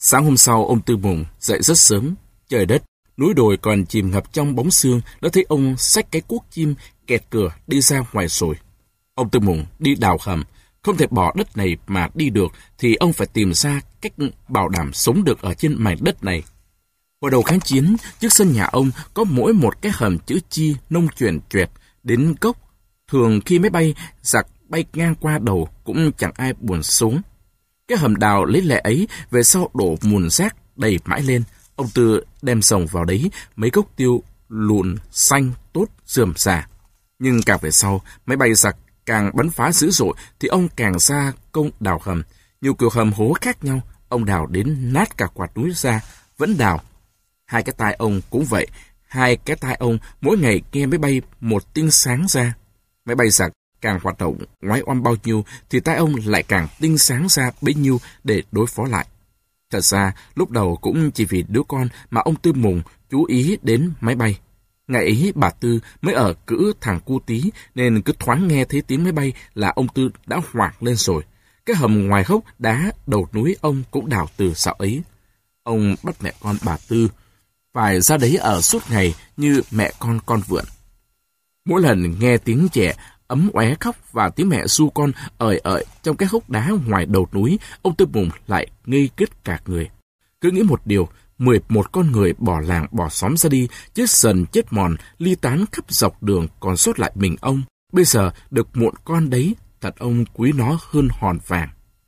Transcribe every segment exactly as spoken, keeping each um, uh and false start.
Sáng hôm sau, ông Tư Mùng dậy rất sớm. Trời đất, núi đồi còn chìm ngập trong bóng sương, đã thấy ông xách cái cuốc chim kẹt cửa đi ra ngoài rồi. Ông Tư Mùng đi đào hầm, không thể bỏ đất này mà đi được thì ông phải tìm ra cách bảo đảm sống được ở trên mảnh đất này. Hồi đầu kháng chiến, trước sân nhà ông có mỗi một cái hầm chữ chi nông chuyển choẹt đến cốc. Thường khi máy bay giặc bay ngang qua đầu cũng chẳng ai buồn xuống. Cái hầm đào lấy lệ ấy về sau đổ mùn rác đầy mãi lên. Ông Tư đem sồng vào đấy mấy gốc tiêu lùn xanh tốt rườm rà. Nhưng càng về sau, máy bay giặc càng bắn phá dữ dội thì ông càng ra công đào hầm. Nhiều kiểu hầm hố khác nhau, ông đào đến nát cả quạt núi ra, vẫn đào. Hai cái tai ông cũng vậy, hai cái tai ông mỗi ngày nghe máy bay một tinh sáng ra. Máy bay giặc càng hoạt động ngoái oăm bao nhiêu thì tai ông lại càng tinh sáng ra bấy nhiêu để đối phó lại. Thật ra, lúc đầu cũng chỉ vì đứa con mà ông Tư Mùng chú ý đến máy bay. Ngày ấy bà Tư mới ở cữ thằng cu tí nên cứ thoáng nghe thấy tiếng máy bay là ông Tư đã hoảng lên rồi. Cái hầm ngoài hốc đá đầu núi ông cũng đào từ dạo ấy. Ông bắt mẹ con bà Tư phải ra đấy ở suốt ngày như mẹ con con vượn. Mỗi lần nghe tiếng trẻ ấm óe khóc và tiếng mẹ ru con ời ợi trong cái hốc đá ngoài đầu núi, ông Tư Mùng lại ngây kết cả người. Cứ nghĩ một điều, mười một con người bỏ làng bỏ xóm ra đi, chết dần chết mòn, ly tán khắp dọc đường, còn sót lại mình ông. Bây giờ được muộn con đấy, thật ông quý nó hơn hòn vàng.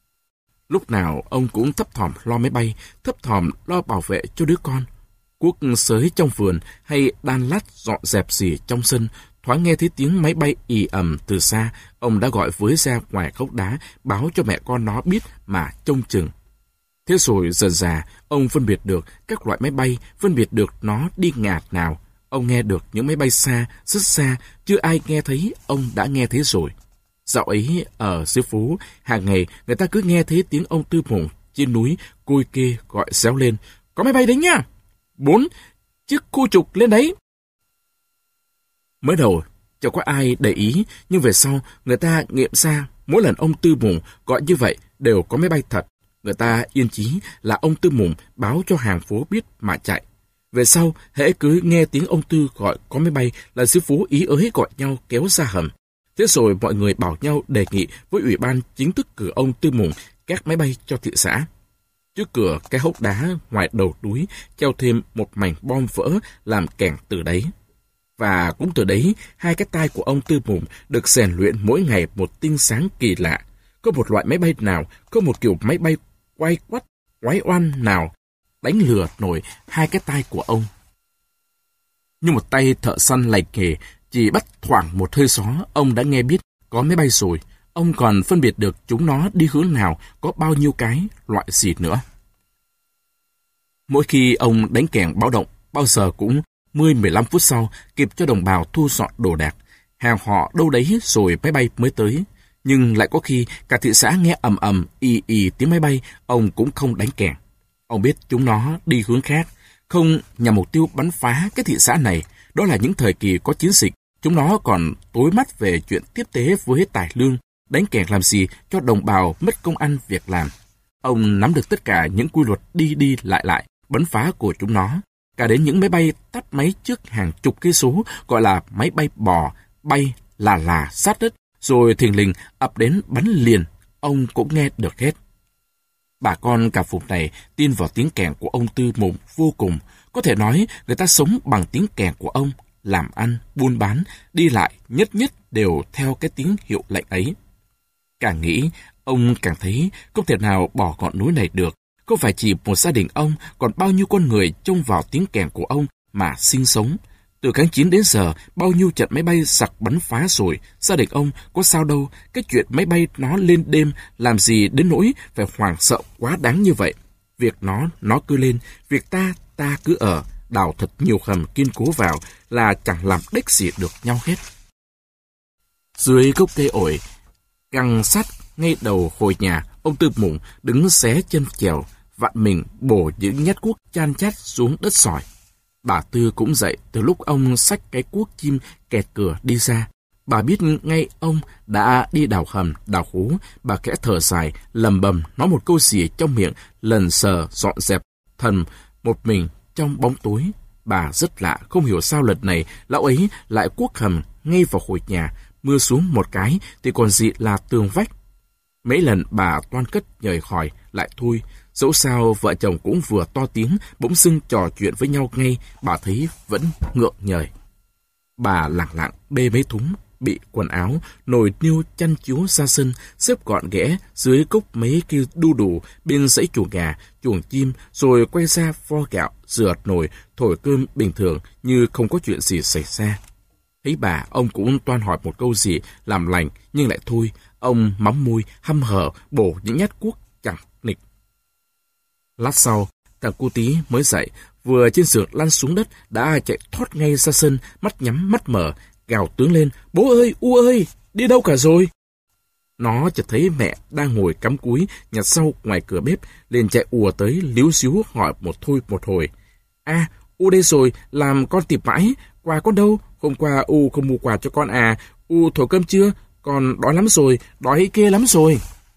Lúc nào ông cũng thấp thỏm lo máy bay, thấp thỏm lo bảo vệ cho đứa con. Cuốc sới trong vườn hay đan lát dọn dẹp gì trong sân, thoáng nghe thấy tiếng máy bay ì ầm từ xa, ông đã gọi với ra ngoài gốc đá, báo cho mẹ con nó biết mà trông chừng. Thế rồi dần dà, ông phân biệt được các loại máy bay, phân biệt được nó đi ngạt nào. Ông nghe được những máy bay xa, rất xa, chưa ai nghe thấy, ông đã nghe thấy rồi. Dạo ấy, ở dưới phố, hàng ngày người ta cứ nghe thấy tiếng ông Tư Mùng trên núi côi kê gọi réo lên. Có máy bay đấy nha! Bốn chiếc khu trục lên đấy! Mới đầu, chẳng có ai để ý, nhưng về sau, người ta nghiệm ra mỗi lần ông Tư Mùng gọi như vậy đều có máy bay thật. Người ta yên chí là ông Tư Mùng báo cho hàng phố biết mà chạy. Về sau, hễ cứ nghe tiếng ông Tư gọi có máy bay là dưới phố ý ới gọi nhau kéo ra hầm. Thế rồi mọi người bảo nhau đề nghị với ủy ban chính thức cử ông Tư Mùng các máy bay cho thị xã. Trước cửa cái hốc đá ngoài đầu núi treo thêm một mảnh bom vỡ làm kẻng từ đấy. Và cũng từ đấy, hai cái tai của ông Tư Mùng được rèn luyện mỗi ngày một tinh sáng kỳ lạ. Có một loại máy bay nào, có một kiểu máy bay quay quắt, quái oan nào đánh lừa nổi hai cái tai của ông. Như một tay thợ săn lành nghề, chỉ bắt thoảng một hơi gió, ông đã nghe biết có máy bay rồi. Ông còn phân biệt được chúng nó đi hướng nào, có bao nhiêu cái, loại gì nữa. Mỗi khi ông đánh kèn báo động, bao giờ cũng mười mười lăm phút sau, kịp cho đồng bào thu dọn đồ đạc. Hàng họ đâu đấy rồi máy bay mới tới. Nhưng lại có khi cả thị xã nghe ầm ầm, ì ì tiếng máy bay, ông cũng không đánh kèn. Ông biết chúng nó đi hướng khác, không nhằm mục tiêu bắn phá cái thị xã này. Đó là những thời kỳ có chiến dịch, chúng nó còn tối mắt về chuyện tiếp tế với tài lương, đánh kèn làm gì cho đồng bào mất công ăn việc làm. Ông nắm được tất cả những quy luật đi đi lại lại, bắn phá của chúng nó. Cả đến những máy bay tắt máy trước hàng chục cây số, gọi là máy bay bò, bay là là sát đất, rồi thình lình ập đến bắn liền, ông cũng nghe được hết. Bà con cả vùng này tin vào tiếng kèn của ông Tư Mùng vô cùng. Có thể nói người ta sống bằng tiếng kèn của ông, làm ăn, buôn bán, đi lại nhất nhất đều theo cái tiếng hiệu lệnh ấy. Càng nghĩ, ông càng thấy không thể nào bỏ ngọn núi này được. Không phải chỉ một gia đình ông, còn bao nhiêu con người trông vào tiếng kèn của ông mà sinh sống. Từ kháng chiến đến giờ, bao nhiêu trận máy bay giặc bắn phá rồi, gia đình ông có sao đâu, cái chuyện máy bay nó lên đêm làm gì đến nỗi phải hoảng sợ quá đáng như vậy. Việc nó, nó cứ lên, việc ta, ta cứ ở, đào thật nhiều hầm kiên cố vào là chẳng làm đếch gì được nhau hết. Dưới gốc cây ổi, găng sắt ngay đầu hồi nhà, ông Tư Mùng đứng xé chân chèo, vặn mình bổ những nhát cuốc chan chát xuống đất sỏi. Bà Tư cũng dậy từ lúc ông xách cái cuốc chim kẹt cửa đi ra. Bà biết ngay ông đã đi đào hầm, đào hố. Bà khẽ thở dài, lầm bầm nói một câu gì trong miệng, lần sờ dọn dẹp thần một mình trong bóng tối. Bà rất lạ, không hiểu sao lần này lão ấy lại cuốc hầm ngay vào hồi nhà. Mưa xuống một cái thì còn gì là tường vách. Mấy lần bà toan cất nhời hỏi lại thôi. Dẫu sao vợ chồng cũng vừa to tiếng, bỗng dưng trò chuyện với nhau ngay, bà thấy vẫn ngượng nhời. Bà lặng lặng bê mấy thúng bị quần áo, nồi niêu chăn chiếu ra sân, xếp gọn ghẽ dưới gốc mấy cây đu đủ bên dãy chuồng gà, chuồng chim, rồi quay ra vo gạo, rửa nồi, thổi cơm bình thường như không có chuyện gì xảy ra. Thấy bà, ông cũng toan hỏi một câu gì làm lành, nhưng lại thôi. Ông mắm môi, hăm hở, bổ những nhát cuốc chẳng nịch. Lát sau, thằng cu Tí mới dậy, vừa trên giường lăn xuống đất, đã chạy thoát ngay ra sân, mắt nhắm mắt mở, gào tướng lên: "Bố ơi, U ơi, đi đâu cả rồi?" Nó chợt thấy mẹ đang ngồi cắm cúi nhặt rau ngoài cửa bếp, liền chạy ùa tới líu xíu hỏi một thôi một hồi: "À, U đây rồi, làm con tìm mãi, quà con đâu? Hôm qua U không mua quà cho con à? U thổi cơm chưa? Con đói lắm rồi, đói ghê lắm rồi."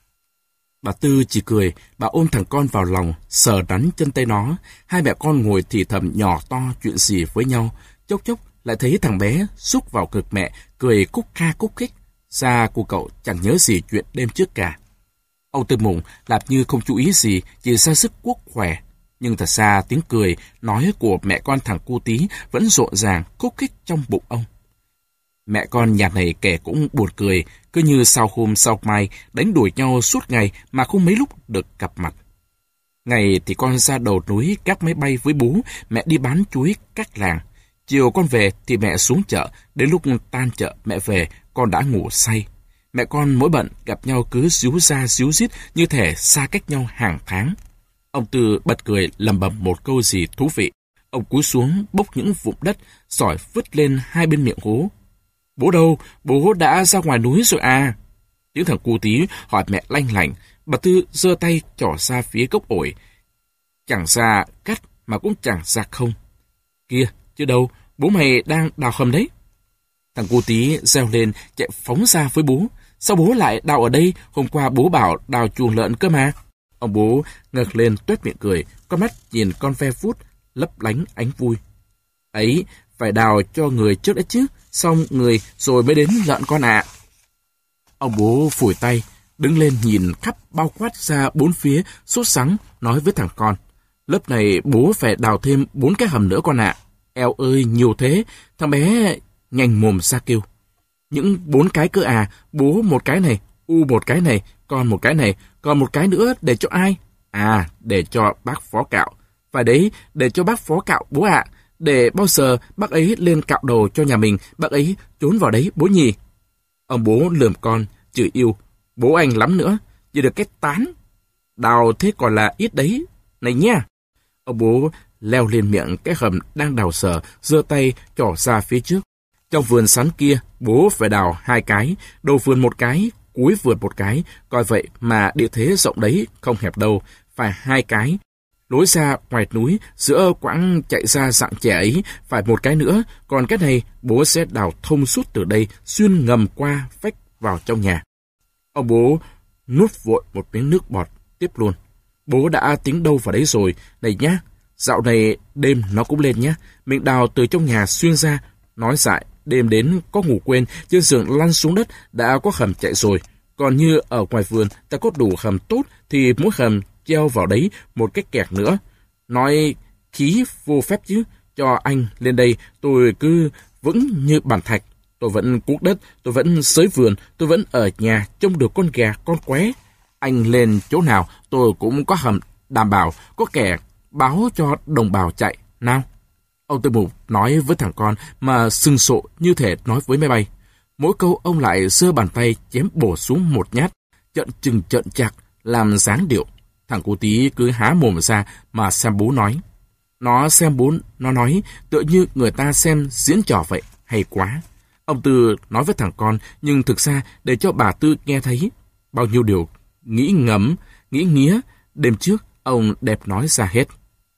Bà Tư chỉ cười, bà ôm thằng con vào lòng, sờ đắn chân tay nó. Hai mẹ con ngồi thì thầm nhỏ to chuyện gì với nhau. Chốc chốc lại thấy thằng bé xúc vào ngực mẹ, cười cúc kha cúc khích. Xa của cậu chẳng nhớ gì chuyện đêm trước cả. Ông Tư Mùng làm như không chú ý gì, chỉ ra sức cuốc khỏe. Nhưng thật ra tiếng cười, nói của mẹ con thằng cu Tí vẫn rộn ràng, khúc khích trong bụng ông. Mẹ con nhà này kẻ cũng buồn cười, cứ như sau hôm sau mai đánh đuổi nhau suốt ngày mà không mấy lúc được gặp mặt. Ngày thì con ra đầu núi các máy bay với bố, mẹ đi bán chuối các làng. Chiều con về thì mẹ xuống chợ, đến lúc tan chợ mẹ về, con đã ngủ say. Mẹ con mỗi bận gặp nhau cứ díu ra díu dít như thể xa cách nhau hàng tháng. Ông Tư bật cười lầm bầm một câu gì thú vị. Ông cúi xuống bốc những vụn đất, sỏi vứt lên hai bên miệng hố. "Bố đâu? Bố đã ra ngoài núi rồi à?" Tiếng thằng cu Tí hỏi mẹ lanh lảnh. Bà Tư giơ tay trỏ ra phía gốc ổi. Chẳng ra cắt mà cũng chẳng ra không. "Kia, chứ đâu, bố mày đang đào hầm đấy." Thằng cu Tí reo lên chạy phóng ra với bố. "Sao bố lại đào ở đây? Hôm qua bố bảo đào chuồng lợn cơ mà." Ông bố ngẩng lên tuét miệng cười, con mắt nhìn con ve vút lấp lánh ánh vui. "Ấy, phải đào cho người trước đã chứ, xong người rồi mới đến lợn con ạ." Ông bố phủi tay, đứng lên nhìn khắp bao quát ra bốn phía, sốt sắng, nói với thằng con: "Lớp này bố phải đào thêm bốn cái hầm nữa con ạ." "Eo ơi, nhiều thế!" Thằng bé nhanh mồm ra kêu. "Những bốn cái cơ à? Bố một cái này, U một cái này, con một cái này, còn một cái nữa để cho ai?" "À, để cho bác Phó Cạo." "Phải đấy, để cho bác Phó Cạo bố ạ. Để bao giờ bác ấy lên cạo đồ cho nhà mình, bác ấy trốn vào đấy bố nhỉ." Ông bố lườm con, chửi yêu: "Bố anh lắm nữa, chỉ được cái tán. Đào thế còn là ít đấy, này nha." Ông bố leo lên miệng cái hầm đang đào sờ, giơ tay trỏ ra phía trước. Trong vườn sắn kia, bố phải đào hai cái, đầu vườn một cái, cuối vườn một cái, coi vậy mà địa thế rộng đấy, không hẹp đâu, phải hai cái. Lối ra ngoài núi, giữa quãng chạy ra dạng trẻ ấy, phải một cái nữa, còn cái này bố sẽ đào thông suốt từ đây, xuyên ngầm qua vách vào trong nhà. Ông bố nuốt vội một miếng nước bọt, tiếp luôn: "Bố đã tính đâu vào đấy rồi, này nhá, dạo này đêm nó cũng lên nhá, mình đào từ trong nhà xuyên ra." Nói dại, đêm đến có ngủ quên, trên giường lăn xuống đất đã có hầm chạy rồi. Còn như ở ngoài vườn ta có đủ hầm tốt thì mỗi hầm treo vào đấy một cái kẹt nữa. Nói khí vô phép chứ, cho anh lên đây tôi cứ vững như bàn thạch. Tôi vẫn cuốc đất, tôi vẫn xới vườn, tôi vẫn ở nhà trông được con gà, con qué. Anh lên chỗ nào tôi cũng có hầm đảm bảo, có kẻ báo cho đồng bào chạy. Nào?" Ông Tư Mục nói với thằng con mà sừng sộ như thể nói với máy bay. Mỗi câu ông lại giơ bàn tay chém bổ xuống một nhát, trợn trừng trợn chặt, làm dáng điệu. Thằng cu Tí cứ há mồm ra mà xem bố nói. Nó xem bố nó nói tựa như người ta xem diễn trò vậy, hay quá. Ông Tư nói với thằng con, nhưng thực ra để cho bà Tư nghe thấy. Bao nhiêu điều nghĩ ngẫm, nghĩ nghía, đêm trước ông đẹp nói ra hết.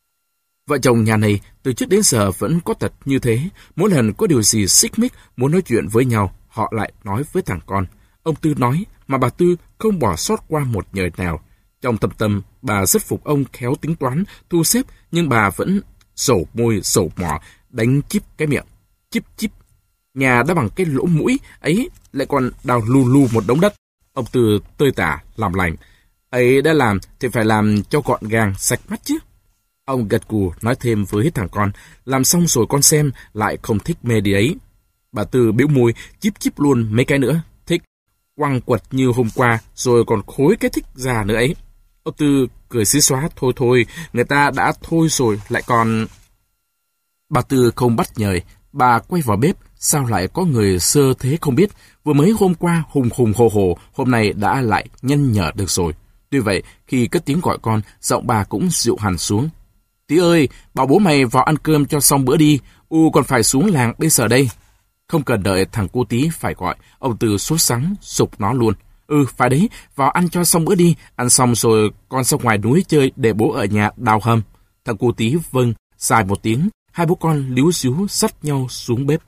Vợ chồng nhà này từ trước đến giờ vẫn có tật như thế. Mỗi lần có điều gì xích mích muốn nói chuyện với nhau, họ họ lại nói với thằng con. Ông Tư nói mà bà Tư không bỏ sót qua một nhời nào. Trong thâm tâm, bà rất phục ông khéo tính toán, thu xếp, nhưng bà vẫn sầu môi, sầu mỏ, đánh chíp cái miệng. Chíp chíp. Nhà đã bằng cái lỗ mũi ấy lại còn đào lù lù một đống đất. Ông Tư tơi tả, làm lành. Ấy đã làm thì phải làm cho gọn gàng, sạch mắt chứ. Ông gật gù nói thêm với thằng con, làm xong rồi con xem, lại không thích mê đi ấy. Bà Tư bĩu môi, chíp chíp luôn mấy cái nữa. Thích, quăng quật như hôm qua, rồi còn khối cái thích già nữa ấy. Ông Tư cười xí xóa, thôi thôi, người ta đã thôi rồi, lại còn... Bà Tư không bắt nhời, bà quay vào bếp, sao lại có người sơ thế không biết, vừa mới hôm qua hùng hùng hồ hồ, hôm nay đã lại nhân nhở được rồi. Tuy vậy, khi cất tiếng gọi con, giọng bà cũng dịu hẳn xuống. Tí ơi, bảo bố mày vào ăn cơm cho xong bữa đi, u còn phải xuống làng bây giờ đây. Không cần đợi thằng cu Tí phải gọi, ông Tư sốt sắng, sục nó luôn. Ừ, phải đấy, vào ăn cho xong bữa đi, ăn xong rồi con ra ngoài núi chơi để bố ở nhà đào hầm. Thằng cu Tí vâng, xài một tiếng, hai bố con líu xíu dắt nhau xuống bếp.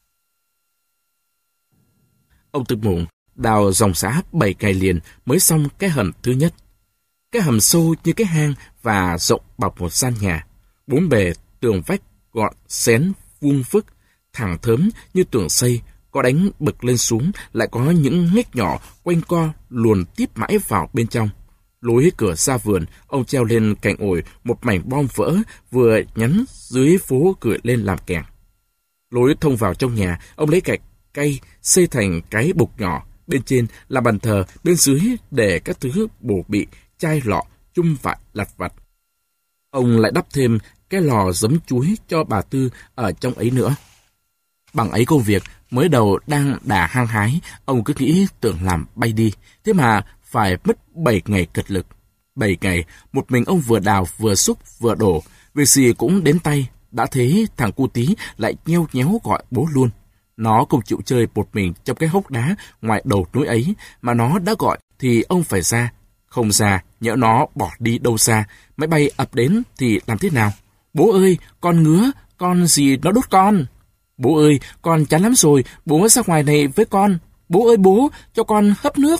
Ông Tư Mụng đào dòng xã bảy ngày liền mới xong cái hầm thứ nhất. Cái hầm sâu như cái hang và rộng bằng một gian nhà. Bốn bề tường vách gọn xén vuông vức, thẳng thớm như tường xây, có đánh bực lên xuống, lại có những ngách nhỏ quanh co luồn tiếp mãi vào bên trong. Lối cửa ra vườn, ông treo lên cành ổi một mảnh bom vỡ vừa nhắn dưới phố gửi lên làm kèn. Lối thông vào trong nhà, ông lấy gạch cây xây thành cái bục nhỏ, bên trên là bàn thờ, bên dưới để các thứ bổ bị, chai lọ, chung vặt lặt vặt. Ông lại đắp thêm cái lò giấm chuối cho bà Tư ở trong ấy nữa. Bằng ấy công việc mới đầu đang đà hăng hái, ông cứ nghĩ tưởng làm bay đi, thế mà phải mất bảy ngày cật lực. Bảy ngày, một mình ông vừa đào vừa xúc vừa đổ, việc gì cũng đến tay. Đã thế thằng cu Tí lại nheo nhéo gọi bố luôn. Nó không chịu chơi một mình trong cái hốc đá ngoài đầu núi ấy, mà nó đã gọi thì ông phải ra. Không ra, nhỡ nó bỏ đi đâu xa, máy bay ập đến thì làm thế nào? Bố ơi, con ngứa, con gì nó đốt con? Bố ơi, con chán lắm rồi, bố ra ngoài này với con. Bố ơi bố, cho con hấp nước.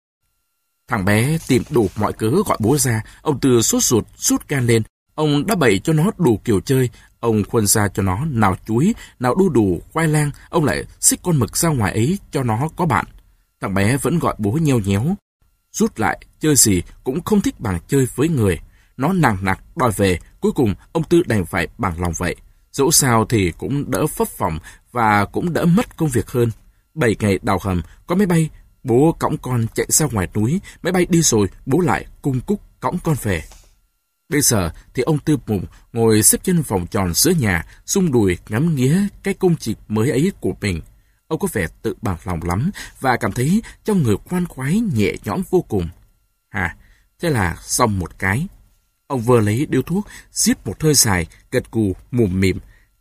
Thằng bé tìm đủ mọi cớ gọi bố ra, ông Tư sốt ruột, sút gan lên. Ông đã bày cho nó đủ kiểu chơi, ông khuân ra cho nó nào chuối, nào đu đủ, khoai lang, ông lại xích con mực ra ngoài ấy cho nó có bạn. Thằng bé vẫn gọi bố nheo nhéo. Rút lại, chơi gì cũng không thích bằng chơi với người. Nó nằng nặc đòi về, cuối cùng ông Tư đành phải bằng lòng vậy. Dẫu sao thì cũng đỡ phấp phỏng và cũng đỡ mất công việc hơn. Bảy ngày đào hầm, có máy bay, bố cõng con chạy ra ngoài núi, máy bay đi rồi, bố lại cung cúc cõng con về. Bây giờ thì ông Tư Mụng ngồi xếp chân vòng tròn giữa nhà, rung đùi ngắm nghía cái công trình mới ấy của mình. Ông có vẻ tự bằng lòng lắm và cảm thấy trong người khoan khoái nhẹ nhõm vô cùng. À, thế là xong một cái. Ông vừa lấy điếu thuốc, rít một hơi dài, gật gù, mùm mỉm.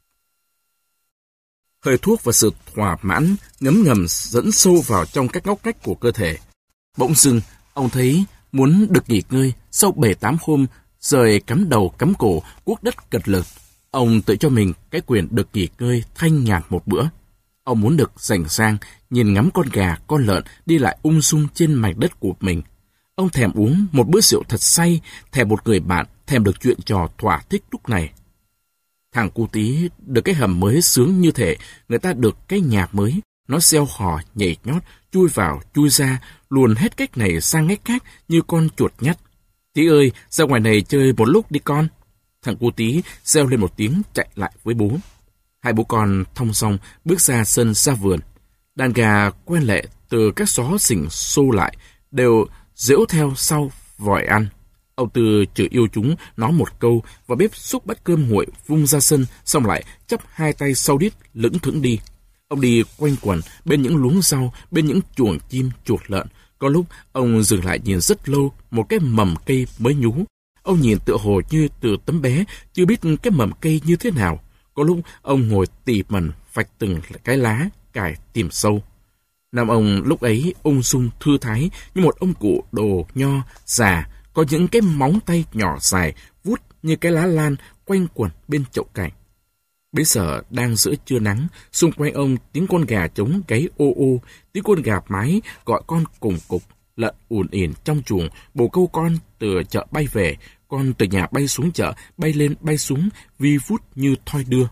Hơi thuốc và sự thỏa mãn ngấm ngầm dẫn sâu vào trong các ngóc ngách của cơ thể. Bỗng dưng, ông thấy muốn được nghỉ ngơi sau bảy tám hôm rời cắm đầu cắm cổ cuốc đất cật lực. Ông tự cho mình cái quyền được nghỉ ngơi thanh nhàn một bữa. Ông muốn được rảnh rang, nhìn ngắm con gà, con lợn đi lại ung dung trên mảnh đất của mình. Ông thèm uống một bữa rượu thật say, thèm một người bạn, thèm được chuyện trò thỏa thích lúc này. Thằng cu Tí được cái hầm mới sướng như thể người ta được cái nhà mới. Nó reo hò, nhảy nhót, chui vào, chui ra, luồn hết cách này sang cách khác như con chuột nhắt. Tí ơi, ra ngoài này chơi một lúc đi con. Thằng cu Tí reo lên một tiếng chạy lại với bố. Hai bố con thong song bước ra sân ra vườn. Đàn gà quen lệ từ các xó xỉnh xô lại đều giễu theo sau vòi ăn. Ông Tư chửi yêu chúng nó một câu và bếp xúc bát cơm nguội vung ra sân, xong lại chắp hai tay sau đít lững thững đi. Ông đi quanh quẩn bên những luống rau, bên những chuồng chim, chuột lợn. Có lúc ông dừng lại nhìn rất lâu một cái mầm cây mới nhú. Ông nhìn tựa hồ như từ tấm bé, chưa biết cái mầm cây như thế nào. Có lúc ông ngồi tỉ mẩn vạch từng cái lá, cài tìm sâu. Nam ông lúc ấy ung dung thư thái như một ông cụ đồ nho già, có những cái móng tay nhỏ dài vuốt như cái lá lan quanh quẩn bên chậu cảnh. Bấy giờ đang giữa trưa nắng, xung quanh ông tiếng con gà trống gáy ô ô, tiếng con gà mái gọi con cùng cục, lợn ùn ỉn trong chuồng, bồ câu con từ chợ bay về, con từ nhà bay xuống chợ, bay lên bay xuống, vi vút như thoi đưa.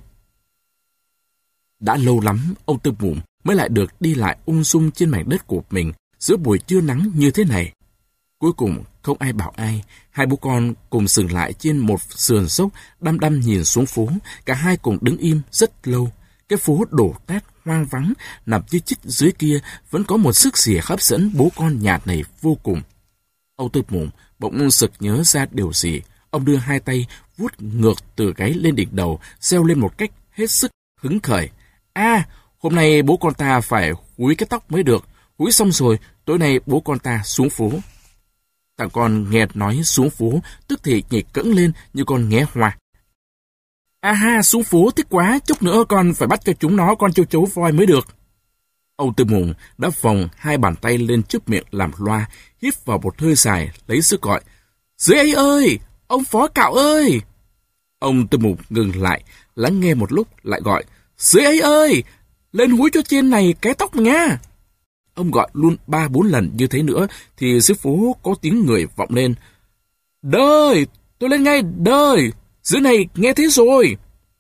Đã lâu lắm, ông Tư Mụn mới lại được đi lại ung dung trên mảnh đất của mình giữa buổi trưa nắng như thế này. Cuối cùng, không ai bảo ai, hai bố con cùng dừng lại trên một sườn dốc, đăm đăm nhìn xuống phố, cả hai cùng đứng im rất lâu. Cái phố đổ nát hoang vắng, nằm như chích dưới kia, vẫn có một sức gì hấp dẫn bố con nhà này vô cùng. Ông Tư Mụn bỗng sực nhớ ra điều gì, ông đưa hai tay vuốt ngược từ gáy lên đỉnh đầu, reo lên một cách hết sức hứng khởi. À, hôm nay bố con ta phải húi cái tóc mới được, húi xong rồi, tối nay bố con ta xuống phố. Thằng con nghe nói xuống phố, tức thì nhảy cẫng lên như con nghé hoa. À ha, xuống phố thích quá, chút nữa con phải bắt cho chúng nó con châu chấu voi mới được. Ông Tư Mụn đã vòng hai bàn tay lên trước miệng làm loa, hít vào một hơi dài, lấy sức gọi. Dưới ấy ơi, ông Phó Cạo ơi! Ông Tư Mụn ngừng lại, lắng nghe một lúc, lại gọi. Dưới ấy ơi, lên húi cho trên này cái tóc nha. Ông gọi luôn ba bốn lần như thế nữa, thì dưới phố có tiếng người vọng lên. Đời, tôi lên ngay, đời, dưới này nghe thế rồi.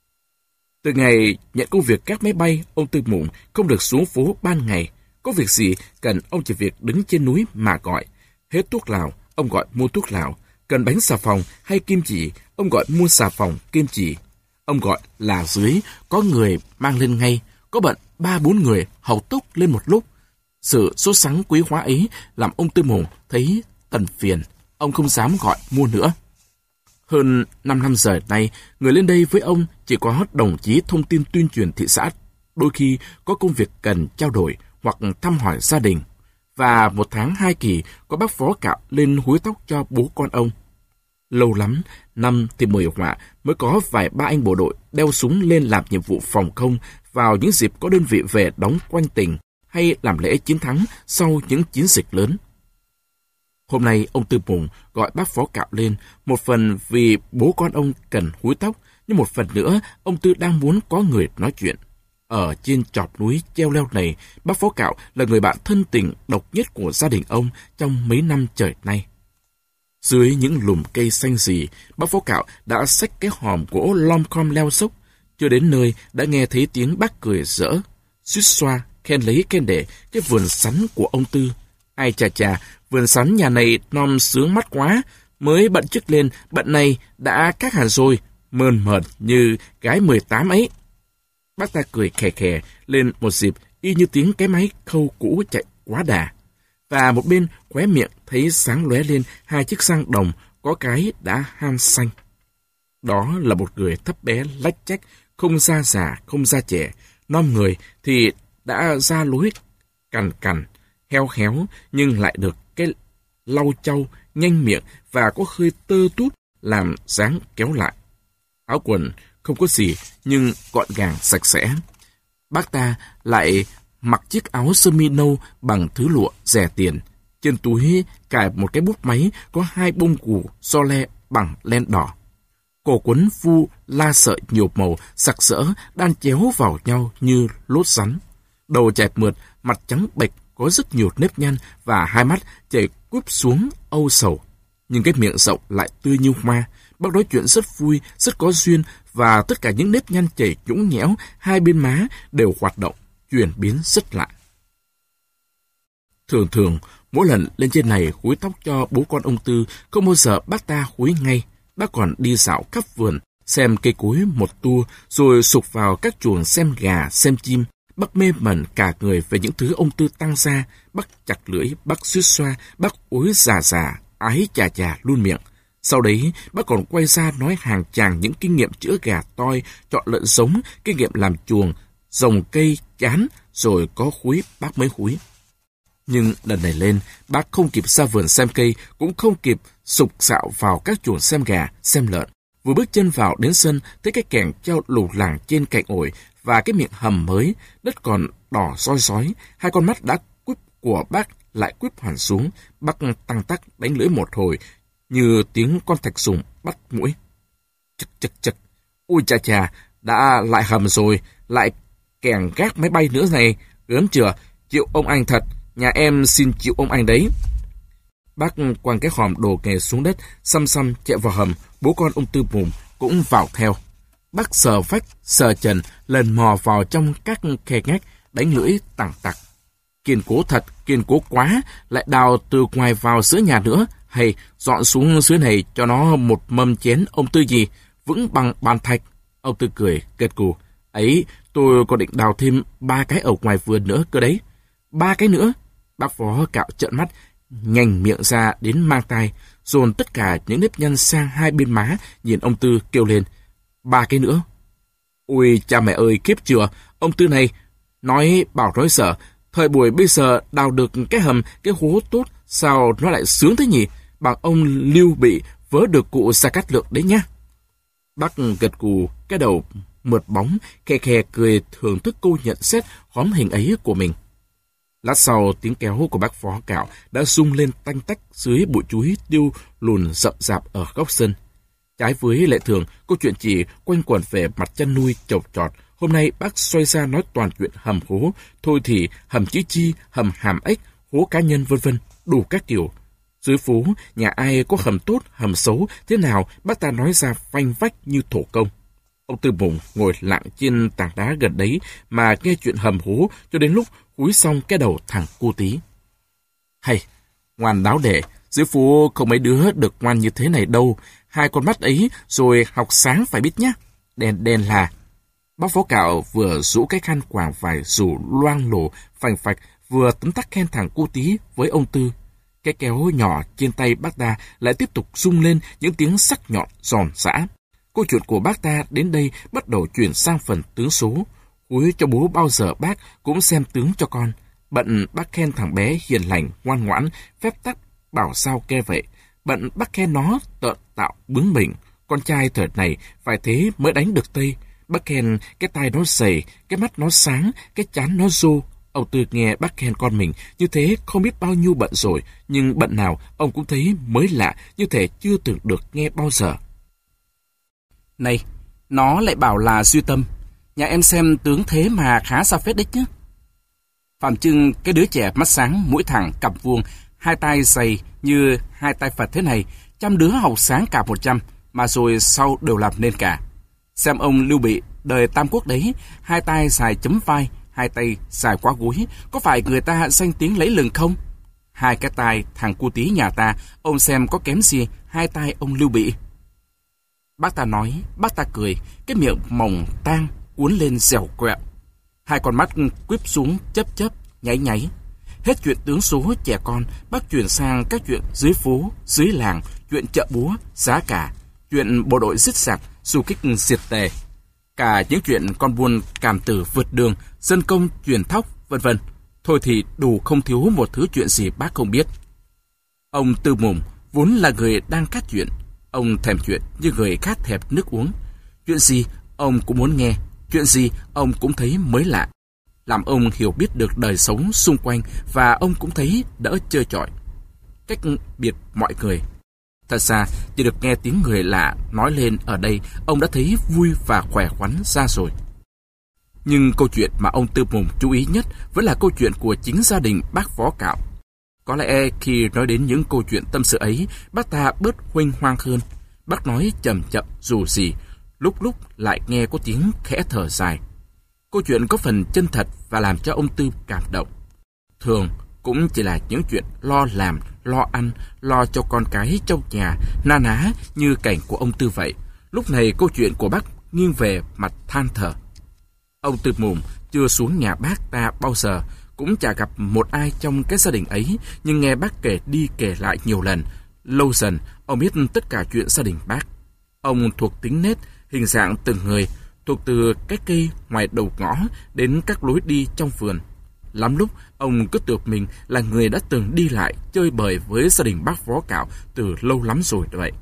Từ ngày nhận công việc các máy bay, ông Tư Mụn không được xuống phố ban ngày. Có việc gì cần ông chỉ việc đứng trên núi mà gọi. Hết thuốc lào, ông gọi mua thuốc lào. Cần bánh xà phòng hay kim chỉ, ông gọi mua xà phòng, kim chỉ. Ông gọi là dưới, có người mang lên ngay. Có bận ba bốn người hầu túc lên một lúc. Sự sốt sắng quý hóa ấy làm ông Tư Mụn thấy tần phiền. Ông không dám gọi mua nữa. Hơn năm năm giờ nay, người lên đây với ông chỉ có đồng chí thông tin tuyên truyền thị xã, đôi khi có công việc cần trao đổi hoặc thăm hỏi gia đình. Và một tháng hai kỳ có bác Phó Cạo lên húi tóc cho bố con ông. Lâu lắm, năm thì mười họa mới có vài ba anh bộ đội đeo súng lên làm nhiệm vụ phòng không vào những dịp có đơn vị về đóng quanh tỉnh hay làm lễ chiến thắng sau những chiến dịch lớn. Hôm nay ông Tư Mụn gọi bác Phó Cạo lên, một phần vì bố con ông cần húi tóc, nhưng một phần nữa ông Tư đang muốn có người nói chuyện. Ở trên chòp núi treo leo này, bác Phó Cạo là người bạn thân tình độc nhất của gia đình ông trong mấy năm trời nay. Dưới những lùm cây xanh rì, bác Phó Cạo đã xách cái hòm gỗ lom khom leo dốc. Chưa đến nơi đã nghe thấy tiếng bác cười rỡ, suýt xoa, khen lấy khen để cái vườn sắn của ông Tư. Ai chà chà, vườn sắn nhà này non sướng mắt quá, mới bận chức lên, bận này đã khác hẳn rồi, mơn mởn như gái mười tám ấy. Bác ta cười khè khè lên một dịp y như tiếng cái máy khâu cũ chạy quá đà. Và một bên khóe miệng thấy sáng lóe lên hai chiếc răng đồng, có cái đã ham xanh. Đó là một người thấp bé lách chách, không da già, không da trẻ, non người thì đã ra lối cằn cằn, heo héo, nhưng lại được cái lau chau, nhanh miệng và có hơi tơ tút làm dáng kéo lại. Áo quần không có gì nhưng gọn gàng sạch sẽ. Bác ta lại mặc chiếc áo sơ mi nâu bằng thứ lụa rẻ tiền. Trên túi cài một cái bút máy có hai bông củ so le bằng len đỏ. Cổ quấn phu la sợi nhiều màu sặc sỡ đan chéo vào nhau như lốt rắn. Đầu chẹp mượt, mặt trắng bệch, có rất nhiều nếp nhăn và hai mắt chảy cúp xuống âu sầu. Nhưng cái miệng rộng lại tươi như hoa. Bác nói chuyện rất vui, rất có duyên và tất cả những nếp nhăn chảy nhũng nhẽo hai bên má đều hoạt động, chuyển biến rất lạ. Thường thường, mỗi lần lên trên này húi tóc cho bố con ông Tư, không bao giờ bác ta húi ngay. Bác còn đi dạo khắp vườn, xem cây cối một tour, rồi sục vào các chuồng xem gà, xem chim. Bác mê mẩn cả người về những thứ ông Tư tăng ra. Bác chặt lưỡi, bác suýt xoa, bác ối già già, ái chà chà luôn miệng. Sau đấy, bác còn quay ra nói hàng tràng những kinh nghiệm chữa gà toi, chọn lợn sống, kinh nghiệm làm chuồng, trồng cây, chán, rồi có húi, bác mới húi. Nhưng lần này lên, bác không kịp ra vườn xem cây, cũng không kịp sục sạo vào các chuồng xem gà, xem lợn. Vừa bước chân vào đến sân, thấy cái kẻng treo lù lẳng trên cạnh ổi và cái miệng hầm mới, đất còn đỏ soi sói, hai con mắt đã quýp của bác lại quýp hẳn xuống. Bác tăng tắc đánh lưỡi một hồi, như tiếng con thạch sùng bắt mũi. Chực chực chực, ôi chà chà, đã lại hầm rồi, lại kèn gác máy bay nữa này. Gớm chưa, chịu ông anh thật, nhà em xin chịu ông anh đấy. Bác quăng cái hòm đồ nghề xuống đất, xăm xăm chạy vào hầm, bố con ông Tư Mùm cũng vào theo. Bác sờ vách, sờ trần, lần mò vào trong các khe ngách, đánh lưỡi tằng tặc. Kiên cố thật, kiên cố quá, lại đào từ ngoài vào giữa nhà nữa, hay dọn xuống dưới này cho nó một mâm chén ông Tư gì, vững bằng bàn thạch. Ông Tư cười, gật gù. Ấy, tôi có định đào thêm ba cái ở ngoài vườn nữa cơ đấy. Ba cái nữa? Bác Phó Cạo trợn mắt, nhanh miệng ra đến mang tai, dồn tất cả những nếp nhăn sang hai bên má, nhìn ông Tư kêu lên. Ba cái nữa? Ôi cha mẹ ơi, kiếp chừa, ông Tư này, nói bảo nói sợ, thời buổi bây giờ đào được cái hầm, cái hố tốt, sao nó lại sướng thế nhỉ? Bằng ông Lưu Bị vớ được cụ Gia Cát Lượng đấy nhá. Bác gật gù, cái đầu mượt bóng, khe khe cười thưởng thức cô nhận xét hóm hình ấy của mình. Lát sau, tiếng kéo của bác Phó Cạo đã rung lên tanh tách dưới bụi chuối tiêu lùn rậm rạp ở góc sân. Trái với lệ thường, câu chuyện chỉ quanh quẩn về mặt chăn nuôi trồng trọt. Hôm nay bác xoay ra nói toàn chuyện hầm hố, thôi thì hầm chí chi, hầm hàm ếch, hố cá nhân vân vân, đủ các kiểu. Dưới phố, nhà ai có hầm tốt, hầm xấu, thế nào bác ta nói ra phanh vách như thổ công. Ông Tư Mùng ngồi lặng trên tảng đá gần đấy mà nghe chuyện hầm hố cho đến lúc húi xong cái đầu thằng cu tí. Hay, ngoan đáo để, dưới phố không mấy đứa được ngoan như thế này đâu. Hai con mắt ấy rồi học sáng phải biết nhá. Đen đen là. Bác Phó Cạo vừa rũ cái khăn quàng vải rủ loang lổ phành phạch, vừa tấm tắc khen thằng cu tí với ông Tư. Cái kéo nhỏ trên tay bác ta lại tiếp tục rung lên những tiếng sắc nhọn giòn giã. Câu chuyện của bác ta đến đây bắt đầu chuyển sang phần tướng số. Húi cho bố bao giờ bác cũng xem tướng cho con. Bận bác khen thằng bé hiền lành, ngoan ngoãn, phép tắc, bảo sao ke vậy. Bận bác khen nó tợn tạo bướng bỉnh. Con trai thời này phải thế mới đánh được Tây. Bác khen cái tai nó dày, cái mắt nó sáng, cái trán nó rô. Ông Tư nghe bác khen con mình như thế không biết bao nhiêu bận rồi, nhưng bận nào ông cũng thấy mới lạ, như thể chưa từng được nghe bao giờ. Này, nó lại bảo là Duy Tâm. Nhà em xem tướng thế mà khá xa phết đấy chứ. Phạm Trưng, cái đứa trẻ mắt sáng, mũi thẳng, cặp vuông, hai tay dày như hai tay Phật thế này, trăm đứa học sáng cả một trăm, mà rồi sau đều làm nên cả. Xem ông Lưu Bị, đời Tam Quốc đấy, hai tay dài chấm vai, hai tay dài quá gối, có phải người ta danh tiếng lấy lừng không? Hai cái tay thằng cu tí nhà ta, ông xem có kém gì hai tay ông Lưu Bị. Bác ta nói, bác ta cười, cái miệng mỏng tang cuốn lên dẻo quẹo. Hai con mắt quýp xuống chớp chớp, nháy nháy. Hết chuyện tướng số trẻ con, bác chuyển sang các chuyện dưới phố, dưới làng, chuyện chợ búa, giá cả, chuyện bộ đội giết giặc, du kích diệt tề. Cả những chuyện con buôn cảm tử vượt đường, dân công truyền thóc, vân vân. Thôi thì đủ không thiếu một thứ chuyện gì bác không biết. Ông Tư Mùng vốn là người đang cát chuyện. Ông thèm chuyện như người khát thèm nước uống. Chuyện gì ông cũng muốn nghe, chuyện gì ông cũng thấy mới lạ. Làm ông hiểu biết được đời sống xung quanh và ông cũng thấy đỡ trơ trọi. Cách biệt mọi người. Thật ra, chỉ được nghe tiếng người lạ nói lên ở đây, ông đã thấy vui và khỏe khoắn ra rồi. Nhưng câu chuyện mà ông Tư Mùng chú ý nhất vẫn là câu chuyện của chính gia đình bác Phó Cạo. Có lẽ khi nói đến những câu chuyện tâm sự ấy, bác ta bớt huênh hoang hơn. Bác nói chậm chậm dù gì, lúc lúc lại nghe có tiếng khẽ thở dài. Câu chuyện có phần chân thật và làm cho ông Tư cảm động. Thường cũng chỉ là những chuyện lo làm, lo ăn, lo cho con cái trong nhà, na ná như cảnh của ông Tư vậy. Lúc này câu chuyện của bác nghiêng về mặt than thở. Ông Tư Mùng chưa xuống nhà bác ta bao giờ, cũng chả gặp một ai trong cái gia đình ấy, nhưng nghe bác kể đi kể lại nhiều lần. Lâu dần, ông biết tất cả chuyện gia đình bác. Ông thuộc tính nết, hình dạng từng người, thuộc từ cái cây ngoài đầu ngõ đến các lối đi trong vườn. Lắm lúc, ông cứ tưởng mình là người đã từng đi lại, chơi bời với gia đình bác Phó Cạo từ lâu lắm rồi vậy.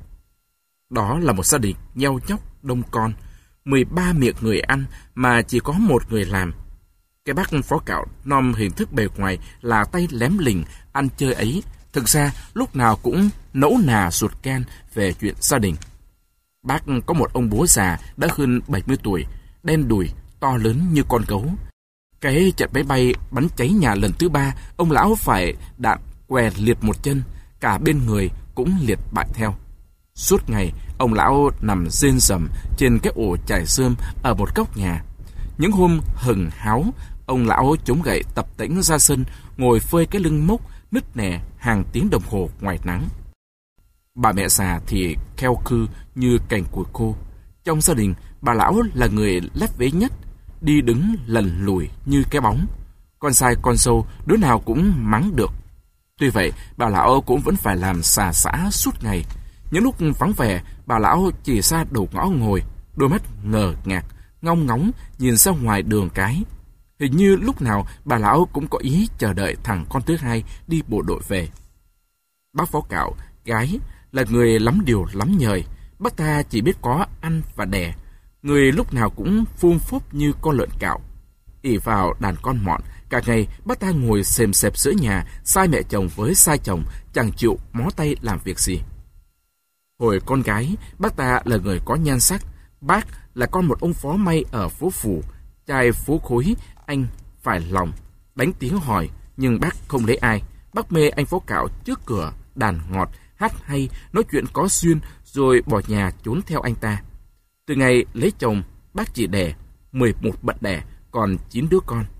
Đó là một gia đình nheo nhóc, đông con, mười ba miệng người ăn mà chỉ có một người làm. Cái bác Phó Cạo nom hình thức bề ngoài là tay lém lình, ăn chơi ấy, thực ra lúc nào cũng nẫu nà ruột gan về chuyện gia đình. Bác có một ông bố già đã hơn bảy mươi tuổi, đen đùi, to lớn như con gấu. Cái trận máy bay bắn cháy nhà lần thứ ba, ông lão phải đạn què liệt một chân, cả bên người cũng liệt bại theo. Suốt ngày, ông lão nằm rên rầm trên cái ổ chải rơm ở một góc nhà. Những hôm hừng háo, ông lão chống gậy tập tễnh ra sân, ngồi phơi cái lưng mốc nứt nẻ hàng tiếng đồng hồ ngoài nắng. Bà mẹ già thì kheo khư như cành củi khô. Trong gia đình, bà lão là người lép vế nhất, đi đứng lần lùi như cái bóng. Con trai con dâu đứa nào cũng mắng được. Tuy vậy, bà lão cũng vẫn phải làm xà xả suốt ngày. Những lúc vắng vẻ, bà lão chỉ ra đầu ngõ ngồi, đôi mắt ngờ ngạc, ngong ngóng nhìn ra ngoài đường cái. Hình như lúc nào bà lão cũng có ý chờ đợi thằng con thứ hai đi bộ đội về. Bác Phó Cạo, gái, là người lắm điều lắm nhời. Bác ta chỉ biết có ăn và đẻ. Người lúc nào cũng phun phúc như con lợn cạo. ỷ vào đàn con mọn, cả ngày bác ta ngồi xềm xẹp giữa nhà, sai mẹ chồng với sai chồng, chẳng chịu mó tay làm việc gì. Hồi con gái, bác ta là người có nhan sắc. Bác là con một ông phó may ở phố Phủ, trai phố Khối, anh phải lòng, đánh tiếng hỏi, nhưng bác không lấy ai. Bác mê anh Phó Cạo trước cửa, đàn ngọt, hát hay, nói chuyện có duyên, rồi bỏ nhà trốn theo anh ta. Từ ngày lấy chồng, bác chỉ đẻ mười một bận đẻ, còn chín đứa con.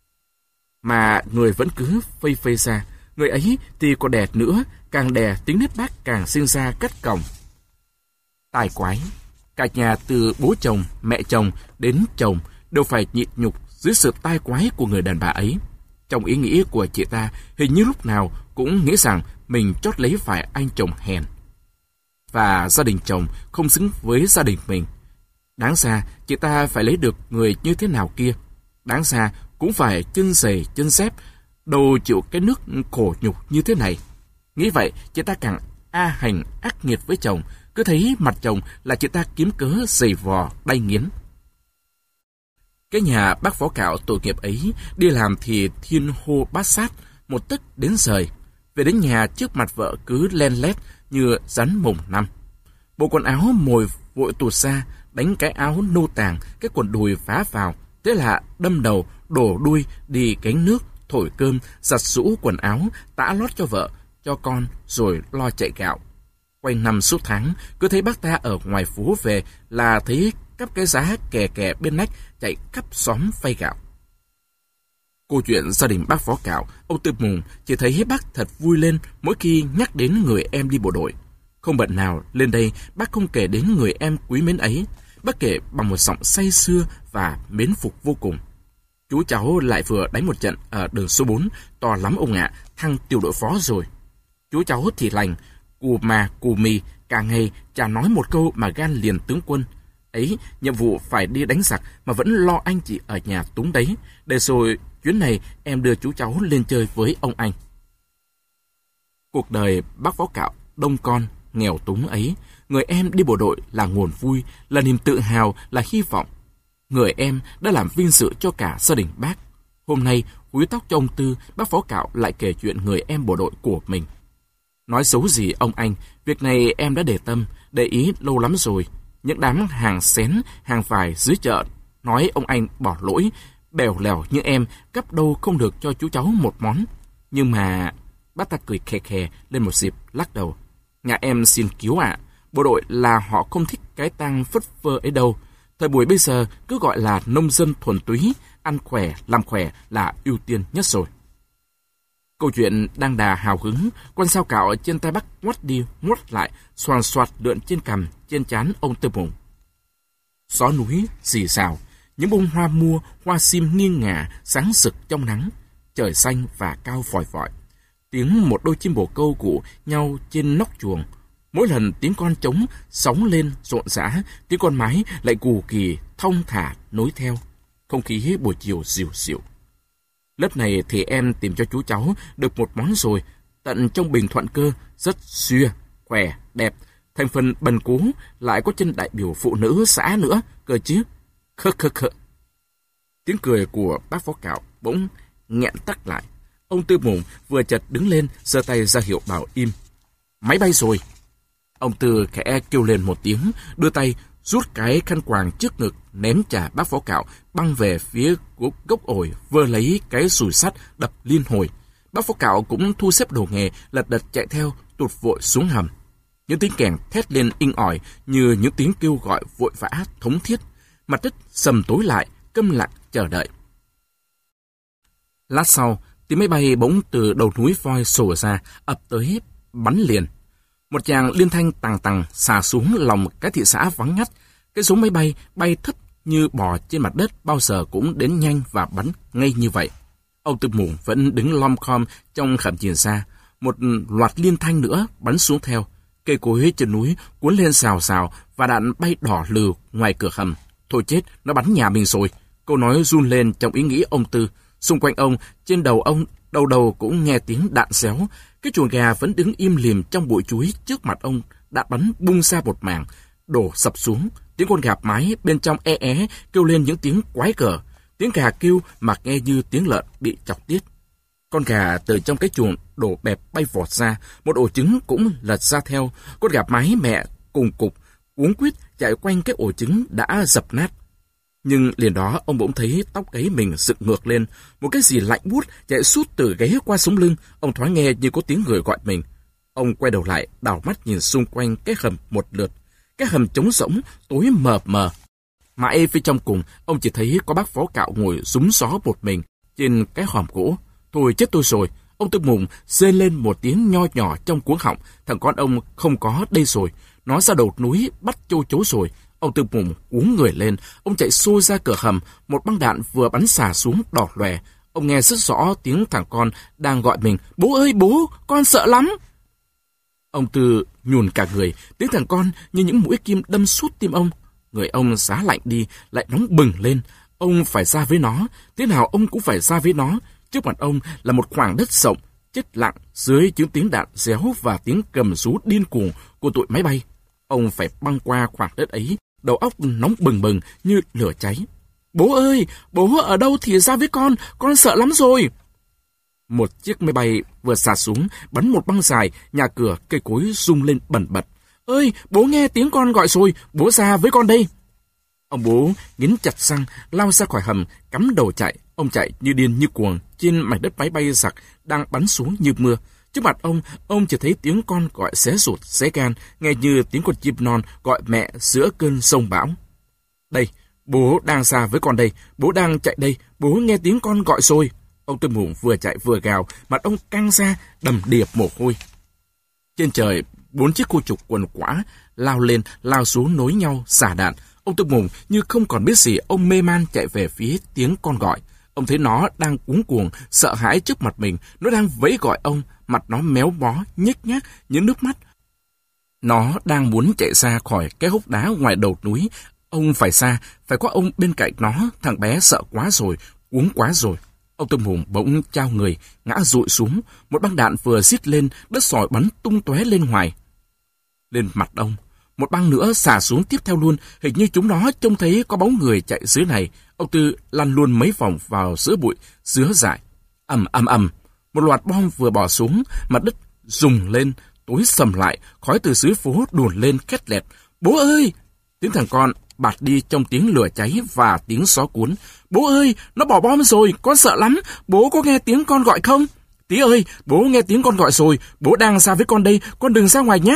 Mà người vẫn cứ phây phây ra, người ấy thì còn đẻ nữa, càng đẻ tính nết bác càng sinh ra cắt còng. Tài quái, cả nhà từ bố chồng, mẹ chồng đến chồng đều phải nhịn nhục dưới sự tai quái của người đàn bà ấy. Trong ý nghĩ của chị ta, hình như lúc nào cũng nghĩ rằng mình chót lấy phải anh chồng hèn. Và gia đình chồng không xứng với gia đình mình. Đáng ra, chị ta phải lấy được người như thế nào kia. Đáng ra, cũng phải chân giày, chân dép, đầu chịu cái nước khổ nhục như thế này. Nghĩ vậy, chị ta càng a hành ác nghiệt với chồng, cứ thấy mặt chồng là chị ta kiếm cớ giày vò, đay nghiến. Cái nhà bác Phó Cạo tội nghiệp ấy, đi làm thì thiên hô bát sát, một tấc đến rời. Về đến nhà trước mặt vợ cứ len lét như rắn mồng năm. Bộ quần áo mồi vội tụt ra, đánh cái áo nô tàng, cái quần đùi phá vào. Thế là đâm đầu, đổ đuôi, đi gánh nước, thổi cơm, giặt giũ quần áo, tã lót cho vợ, cho con, rồi lo chạy gạo. Quanh năm suốt tháng, cứ thấy bác ta ở ngoài phố về là thấy cắp cái giá kè kè bên nách chạy khắp xóm phay gạo. Câu chuyện gia đình bác Phó Cạo, ông Tư Mùng chỉ thấy bác thật vui lên mỗi khi nhắc đến người em đi bộ đội. Không bận nào lên đây bác không kể đến người em quý mến ấy. Bác kể bằng một giọng say sưa và mến phục vô cùng. Chú cháu lại vừa đánh một trận ở đường số bốn, to lắm ông ạ, thăng tiểu đội phó rồi. Chú cháu thì lành, cù mà cù mì, cả ngày chả nói một câu mà gan liền tướng quân. Ấy, nhiệm vụ phải đi đánh giặc mà vẫn lo anh chị ở nhà túng đấy. Để rồi chuyến này em đưa chú cháu lên chơi với ông anh. Cuộc đời bác Phó Cạo đông con, nghèo túng ấy, người em đi bộ đội là nguồn vui, là niềm tự hào, là hy vọng. Người em đã làm vinh dự cho cả gia đình bác. Hôm nay, húi tóc cho ông Tư, bác Phó Cạo lại kể chuyện người em bộ đội của mình. Nói xấu gì ông anh, việc này em đã để tâm, để ý lâu lắm rồi. Những đám hàng xén, hàng vải dưới chợ, nói ông anh bỏ lỗi, bèo lèo như em, cấp đâu không được cho chú cháu một món. Nhưng mà... Bác ta cười khè khè lên một dịp, lắc đầu. Nhà em xin cứu ạ, à, bộ đội là họ không thích cái tang phất phơ ấy đâu. Thời buổi bây giờ cứ gọi là nông dân thuần túy, ăn khỏe, làm khỏe là ưu tiên nhất rồi. Câu chuyện đang đà hào hứng, con sao cạo trên tay bác ngoắt đi, ngoắt lại, xoàn xoạt lượn trên cằm, trên trán ông Tư Mùng. Gió núi rì rào, những bông hoa mua, hoa sim nghiêng ngả, sáng rực trong nắng, trời xanh và cao vòi vọi. Tiếng một đôi chim bồ câu cụ nhau trên nóc chuồng. Mỗi lần tiếng con trống sóng lên rộn rã, tiếng con mái lại gù kỳ, thong thả nối theo. Không khí buổi chiều dịu dịu. Lớp này thì em tìm cho chú cháu được một món rồi, tận trong bình thuận cơ, rất xuya, khỏe, đẹp. Thành phần bần cú lại có chân đại biểu phụ nữ xã nữa, cơ chứ. Khơ khơ khơ. Tiếng cười của bác Phó Cạo bỗng nghẹn tắc lại. Ông Tư Mùng vừa chợt đứng lên, giơ tay ra hiệu bảo im. Máy bay rồi. Ông Tư khẽ kêu lên một tiếng, đưa tay rút cái khăn quàng trước ngực, ném trả bác phó cạo, băng về phía gốc ổi, vơ lấy cái sùi sắt đập liên hồi. Bác phó cạo cũng thu xếp đồ nghề, lật đật chạy theo, tụt vội xuống hầm. Những tiếng kèn thét lên inh ỏi như những tiếng kêu gọi vội vã, thống thiết. Mặt đất sầm tối lại, câm lặng chờ đợi. Lát sau, tiếng máy bay bỗng từ đầu núi voi sổ ra, ập tới, bắn liền. Một tràng liên thanh tàng tàng xà xuống lòng cái thị xã vắng ngắt. Cái số máy bay bay thấp như bò trên mặt đất bao giờ cũng đến nhanh và bắn ngay như vậy. Ông Tư Mùng vẫn đứng lom khom trong khẩm nhìn xa. Một loạt liên thanh nữa bắn xuống theo. Cây cối trên núi cuốn lên xào xào và đạn bay đỏ lừ ngoài cửa hầm. Thôi chết, nó bắn nhà mình rồi. Câu nói run lên trong ý nghĩ ông Tư. Xung quanh ông, trên đầu ông, đầu đầu cũng nghe tiếng đạn xéo. Cái chuồng gà vẫn đứng im lìm trong bụi chuối trước mặt ông. Đạn bắn bung ra một mảng, đổ sập xuống. Tiếng con gà mái bên trong e é kêu lên những tiếng quái gở. Tiếng gà kêu mà nghe như tiếng lợn bị chọc tiết. Con gà từ trong cái chuồng đổ bẹp bay vọt ra, một ổ trứng cũng lật ra theo. Con gà mái mẹ cùng cục, cuống quýt chạy quanh cái ổ trứng đã dập nát. Nhưng liền đó ông bỗng thấy tóc gáy mình dựng ngược lên, một cái gì lạnh buốt chạy sút từ gáy qua sống lưng. Ông thoáng nghe như có tiếng người gọi mình. Ông quay đầu lại, đảo mắt nhìn xung quanh cái hầm một lượt. Cái hầm trống rỗng, tối mờ mờ. Mãi phía trong cùng, ông chỉ thấy có bác phó cạo ngồi rúm gió một mình trên cái hòm gỗ. Thôi chết tôi rồi. Ông Tư Mùng rên lên một tiếng nho nhỏ trong cuống họng. Thằng con ông không có đây rồi. Nó ra đầu núi bắt châu chấu rồi. Ông Tư Mùng uống người lên. Ông chạy xô ra cửa hầm. Một băng đạn vừa bắn xà xuống đỏ lòe. Ông nghe rất rõ tiếng thằng con đang gọi mình. Bố ơi bố, con sợ lắm. Ông Tư nhùn cả người. Tiếng thằng con như những mũi kim đâm suốt tim ông. Người ông giá lạnh đi, lại nóng bừng lên. Ông phải ra với nó. Thế nào ông cũng phải ra với nó. Trước mặt ông là một khoảng đất rộng, chết lặng dưới những tiếng đạn réo và tiếng gầm rú điên cuồng của tụi máy bay. Ông phải băng qua khoảng đất ấy, đầu óc nóng bừng bừng như lửa cháy. Bố ơi, bố ở đâu thì ra với con, con sợ lắm rồi. Một chiếc máy bay vừa xà xuống, bắn một băng dài, nhà cửa, cây cối rung lên bần bật. Ơi, bố nghe tiếng con gọi rồi, bố ra với con đây. Ông bố nghiến chặt răng, lao ra khỏi hầm, cắm đầu chạy. Ông chạy như điên như cuồng trên mảnh đất máy bay giặc đang bắn xuống như mưa. Trước mặt ông, ông chỉ thấy tiếng con gọi xé ruột, xé gan, nghe như tiếng con chim non gọi mẹ giữa cơn sông bão. Đây, bố đang ra với con đây, bố đang chạy đây, bố nghe tiếng con gọi rồi. Ông Tư Mùng vừa chạy vừa gào, mặt ông căng ra, đầm đìa mồ hôi. Trên trời, bốn chiếc khu trục quần quả lao lên, lao xuống nối nhau, xả đạn. Ông Tư Mùng như không còn biết gì, ông mê man chạy về phía tiếng con gọi. Ông thấy nó đang cuống cuồng, sợ hãi trước mặt mình, nó đang vẫy gọi ông, mặt nó méo mó, nhếch nhác, những nước mắt. Nó đang muốn chạy ra khỏi cái hốc đá ngoài đầu núi. Ông phải xa, phải có ông bên cạnh nó, thằng bé sợ quá rồi, cuống quá rồi. Ông Tư Mùng bỗng trao người, ngã rụi xuống, một băng đạn vừa rít lên, đất sỏi bắn tung tóe lên ngoài. Lên mặt ông, một băng nữa xả xuống tiếp theo luôn, hình như chúng nó trông thấy có bóng người chạy dưới này. Ông Tư lăn luôn mấy vòng vào giữa bụi, dứa dại. Ầm ầm ầm, một loạt bom vừa bỏ xuống, mặt đất rùng lên, tối sầm lại, khói từ dưới phố đùn lên khét lẹt. Bố ơi! Tiếng thằng con bạt đi trong tiếng lửa cháy và tiếng gió cuốn. Bố ơi! Nó bỏ bom rồi, con sợ lắm! Bố có nghe tiếng con gọi không? Tí ơi! Bố nghe tiếng con gọi rồi, bố đang ra với con đây, con đừng ra ngoài nhé!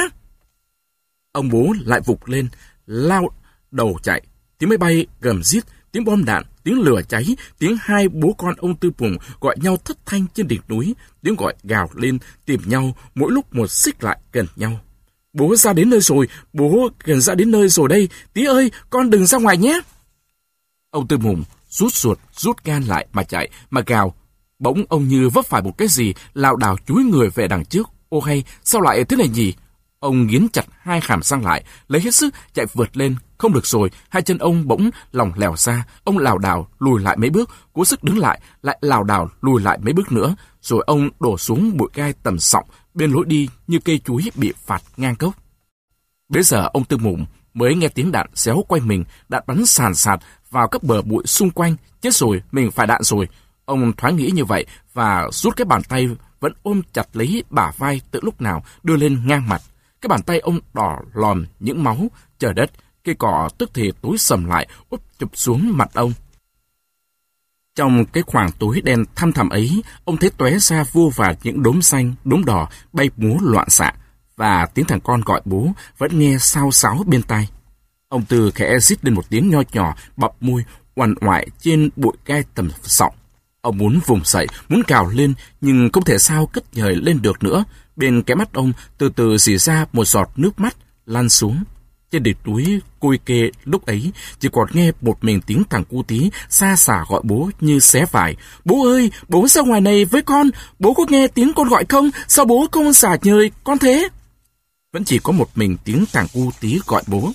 Ông bố lại vụt lên, lao đầu chạy. Tiếng máy bay gầm rít, tiếng bom đạn, tiếng lửa cháy, tiếng hai bố con ông Tư Mùng gọi nhau thất thanh trên đỉnh núi, tiếng gọi gào lên tìm nhau, mỗi lúc một xích lại gần nhau. Bố ra đến nơi rồi, bố gần ra đến nơi rồi đây, Tí ơi, con đừng ra ngoài nhé. Ông Tư Mùng rút ruột, rút gan lại mà chạy, mà gào. Bỗng ông như vấp phải một cái gì, lảo đảo chúi người về đằng trước. Ô hay, sao lại thế này nhỉ? Ông nghiến chặt hai hàm răng lại, lấy hết sức chạy vượt lên. Không được rồi, hai chân ông bỗng lỏng lẻo ra. Ông lảo đảo lùi lại mấy bước, cố sức đứng lại, lại lảo đảo lùi lại mấy bước nữa. Rồi ông đổ xuống bụi gai tầm sọng bên lối đi như cây chuối bị phạt ngang cốc. Bây giờ ông Tư Mùng mới nghe tiếng đạn xéo quanh mình, đạn bắn sàn sạt vào các bờ bụi xung quanh. Chết rồi, mình phải đạn rồi. Ông thoáng nghĩ như vậy và rút cái bàn tay vẫn ôm chặt lấy bả vai từ lúc nào đưa lên ngang mặt. Cái bàn tay ông đỏ lòm những máu. Trời đất, Cây cỏ tức thì tối sầm lại, úp chụp xuống mặt ông. Trong cái khoảng tối đen thăm thẳm ấy, ông thấy tóe ra vô vàn những đốm xanh, đốm đỏ bay múa loạn xạ, và tiếng thằng con gọi bố vẫn nghe xao xáo bên tai. Ông Tư khẽ rít lên một tiếng nho nhỏ, bập môi, uằn oại trên bụi gai tầm sọng. Ông muốn vùng dậy, muốn cào lên, nhưng không thể sao cất nhời lên được nữa. Bên cái mắt ông từ từ rỉ ra một giọt nước mắt lăn xuống. Trên đỉnh núi Côi Kê lúc ấy chỉ còn nghe một mình tiếng thằng cu tí xa xả gọi bố như xé vải. Bố ơi, bố ra ngoài này với con, bố có nghe tiếng con gọi không? Sao bố không xả nhời con thế? Vẫn chỉ có một mình tiếng thằng cu tí gọi bố.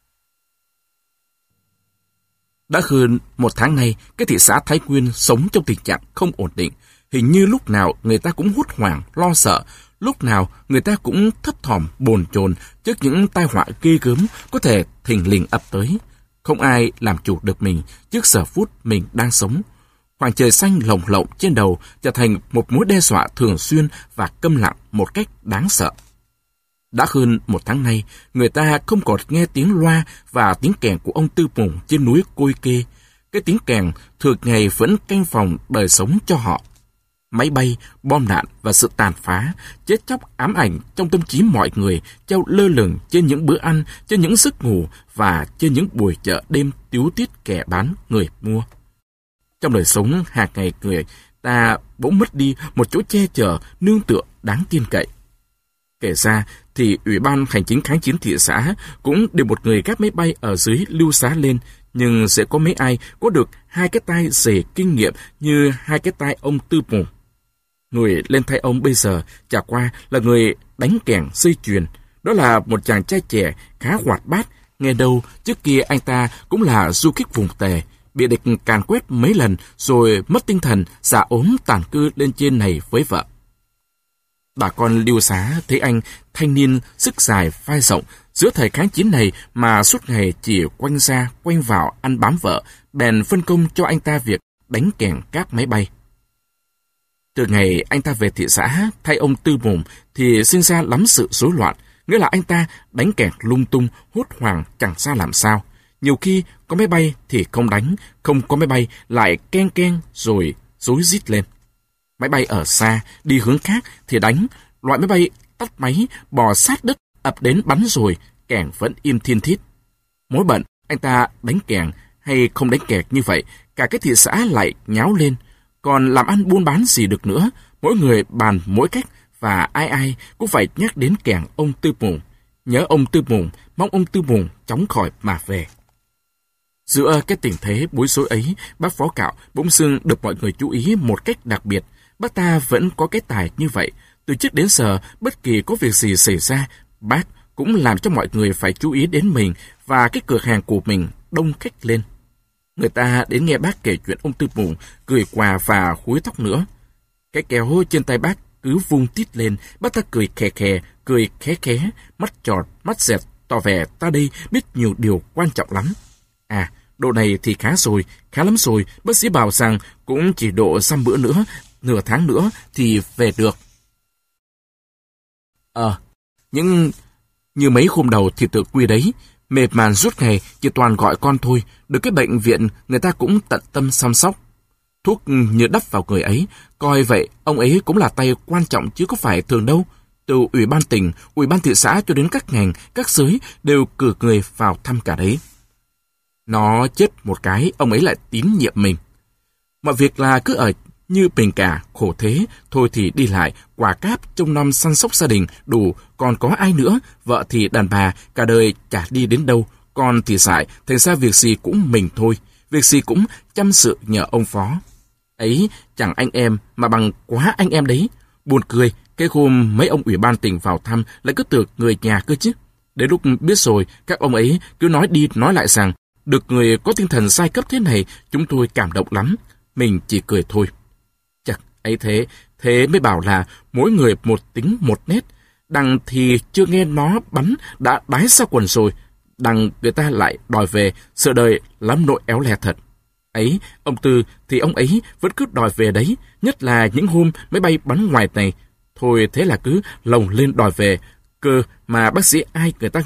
Đã hơn một tháng nay, cái thị xã Thái Nguyên sống trong tình trạng không ổn định. Hình như lúc nào người ta cũng hốt hoảng, lo sợ, lúc nào người ta cũng thấp thỏm, bồn chồn trước những tai họa ghê gớm có thể thình lình ập tới. Không ai làm chủ được mình trước giờ phút mình đang sống. Khoảng trời xanh lồng lộng trên đầu trở thành một mối đe dọa thường xuyên và câm lặng một cách đáng sợ. Đã hơn một tháng nay, người ta không còn nghe tiếng loa và tiếng kèn của ông Tư Mùng trên núi Côi Kê. Cái tiếng kèn thường ngày vẫn canh phòng đời sống cho họ. Máy bay, bom đạn và sự tàn phá, chết chóc ám ảnh trong tâm trí mọi người treo lơ lửng trên những bữa ăn, trên những giấc ngủ và trên những buổi chợ đêm tíu tít kẻ bán người mua. Trong đời sống hàng ngày người ta bỗng mất đi một chỗ che chở, nương tựa đáng tin cậy. Kể ra thì Ủy ban Hành chính kháng chiến thị xã cũng điều một người gác máy bay ở dưới lưu xá lên, nhưng sẽ có mấy ai có được hai cái tai dày kinh nghiệm như hai cái tai ông Tư Mùng. Người lên thay ông bây giờ chả qua là người đánh kèn dây chuyền. Đó là một chàng trai trẻ khá hoạt bát, nghe đâu trước kia anh ta cũng là du kích vùng Tề, bị địch càn quét mấy lần rồi mất tinh thần, giả ốm tàn cư lên trên này với vợ. Bà con lưu xá thấy anh thanh niên sức dài vai rộng giữa thời kháng chiến này mà suốt ngày chỉ quanh ra quanh vào ăn bám vợ, bèn phân công cho anh ta việc đánh kèn các máy bay. Từ ngày anh ta về thị xã thay ông Tư Mùng thì sinh ra lắm sự rối loạn, nghĩa là anh ta đánh kèn lung tung, hốt hoảng chẳng ra làm sao. Nhiều khi có máy bay thì không đánh, không có máy bay lại keng keng rồi rối rít lên. Máy bay ở xa, đi hướng khác thì đánh, loại máy bay tắt máy, bò sát đất, ập đến bắn rồi, kèn vẫn im thiên thít. Mỗi bận, anh ta đánh kèn hay không đánh kèn như vậy, cả cái thị xã lại nháo lên. Còn làm ăn buôn bán gì được nữa, mỗi người bàn mỗi cách và ai ai cũng phải nhắc đến kèn ông Tư Mùng. Nhớ ông Tư Mùng, mong ông Tư Mùng chóng khỏi mà về. Giữa cái tình thế bối rối ấy, bác Phó Cạo bỗng dưng được mọi người chú ý một cách đặc biệt. Bác ta vẫn có cái tài như vậy. Từ trước đến giờ, bất kỳ có việc gì xảy ra, bác cũng làm cho mọi người phải chú ý đến mình và cái cửa hàng của mình đông khách lên. Người ta đến nghe bác kể chuyện ông Tư Mùng, cười quà và húi tóc nữa. Cái kéo trên tay bác cứ vung tít lên, bác ta cười khè khè, cười khé khé, mắt tròn, mắt dẹt, tỏ vẻ ta đây biết nhiều điều quan trọng lắm. À, độ này thì khá rồi, khá lắm rồi, bác sĩ bảo rằng cũng chỉ độ dăm bữa nữa, nửa tháng nữa thì về được. Ờ, à, nhưng như mấy hôm đầu thì tự quy đấy, mệt màn suốt ngày chỉ toàn gọi con thôi, được cái bệnh viện người ta cũng tận tâm chăm sóc. Thuốc như đắp vào người ấy, coi vậy ông ấy cũng là tay quan trọng chứ có phải thường đâu. Từ ủy ban tỉnh, ủy ban thị xã cho đến các ngành, các giới đều cử người vào thăm cả đấy. Nó chết một cái, ông ấy lại tín nhiệm mình. Mọi việc là cứ ở như bình cả, khổ thế, thôi thì đi lại, quả cáp trong năm săn sóc gia đình, đủ, còn có ai nữa, vợ thì đàn bà, cả đời chả đi đến đâu, con thì dại, thành ra việc gì cũng mình thôi, việc gì cũng chăm sự nhờ ông Phó. Ấy, chẳng anh em, mà bằng quá anh em đấy. Buồn cười, cái hôm mấy ông ủy ban tỉnh vào thăm lại cứ tưởng người nhà cơ chứ. Đến lúc biết rồi, các ông ấy cứ nói đi nói lại rằng, được người có tinh thần giai cấp thế này, chúng tôi cảm động lắm. Mình chỉ cười thôi. Chắc ấy thế, thế mới bảo là mỗi người một tính một nét. Đằng thì chưa nghe nó bắn, đã đái ra quần rồi. Đằng người ta lại đòi về, sợ đời lắm nội éo le thật. Ấy, ông Tư thì ông ấy vẫn cứ đòi về đấy, nhất là những hôm máy bay bắn ngoài này. Thôi thế là cứ lồng lên đòi về, cơ mà bác sĩ ai người ta nghe,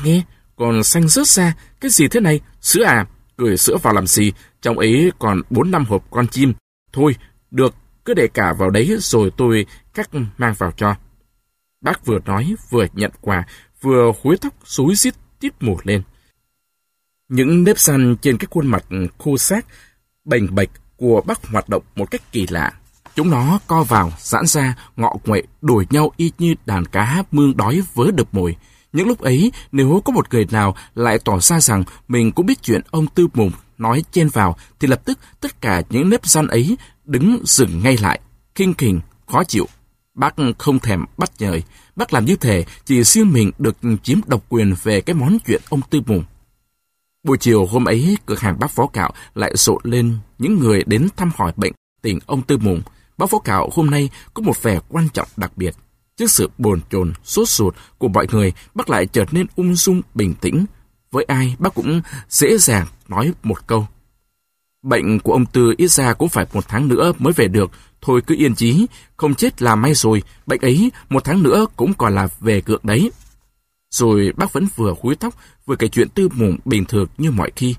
còn xanh rớt ra. Cái gì thế này? Sữa à? Gửi sữa vào làm gì? Trong ấy còn bốn năm hộp con chim. Thôi, được, cứ để cả vào đấy rồi tôi cắt mang vào cho. Bác vừa nói vừa nhận quà, vừa húi tóc xúi xít tít mù lên. Những nếp nhăn trên cái khuôn mặt khô xác, bềnh bệch của bác hoạt động một cách kỳ lạ. Chúng nó co vào, giãn ra, ngọ nguậy, đuổi nhau y như đàn cá mương đói vớ đập mồi. Những lúc ấy, nếu có một người nào lại tỏ ra rằng mình cũng biết chuyện ông Tư Mùng nói chen vào, thì lập tức tất cả những nếp nhăn ấy đứng dừng ngay lại, khinh khỉnh, khó chịu. Bác không thèm bắt nhời. Bác làm như thể chỉ riêng mình được chiếm độc quyền về cái món chuyện ông Tư Mùng. Buổi chiều hôm ấy, cửa hàng bác Phó Cạo lại rộn lên những người đến thăm hỏi bệnh tình ông Tư Mùng. Bác Phó Cạo hôm nay có một vẻ quan trọng đặc biệt. Trước sự bồn chồn, sốt ruột của mọi người, bác lại trở nên ung dung, bình tĩnh. Với ai, bác cũng dễ dàng nói một câu. Bệnh của ông Tư ít ra cũng phải một tháng nữa mới về được. Thôi cứ yên chí, không chết là may rồi. Bệnh ấy một tháng nữa cũng còn là về cược đấy. Rồi bác vẫn vừa húi tóc, vừa kể chuyện Tư Mùng bình thường như mọi khi.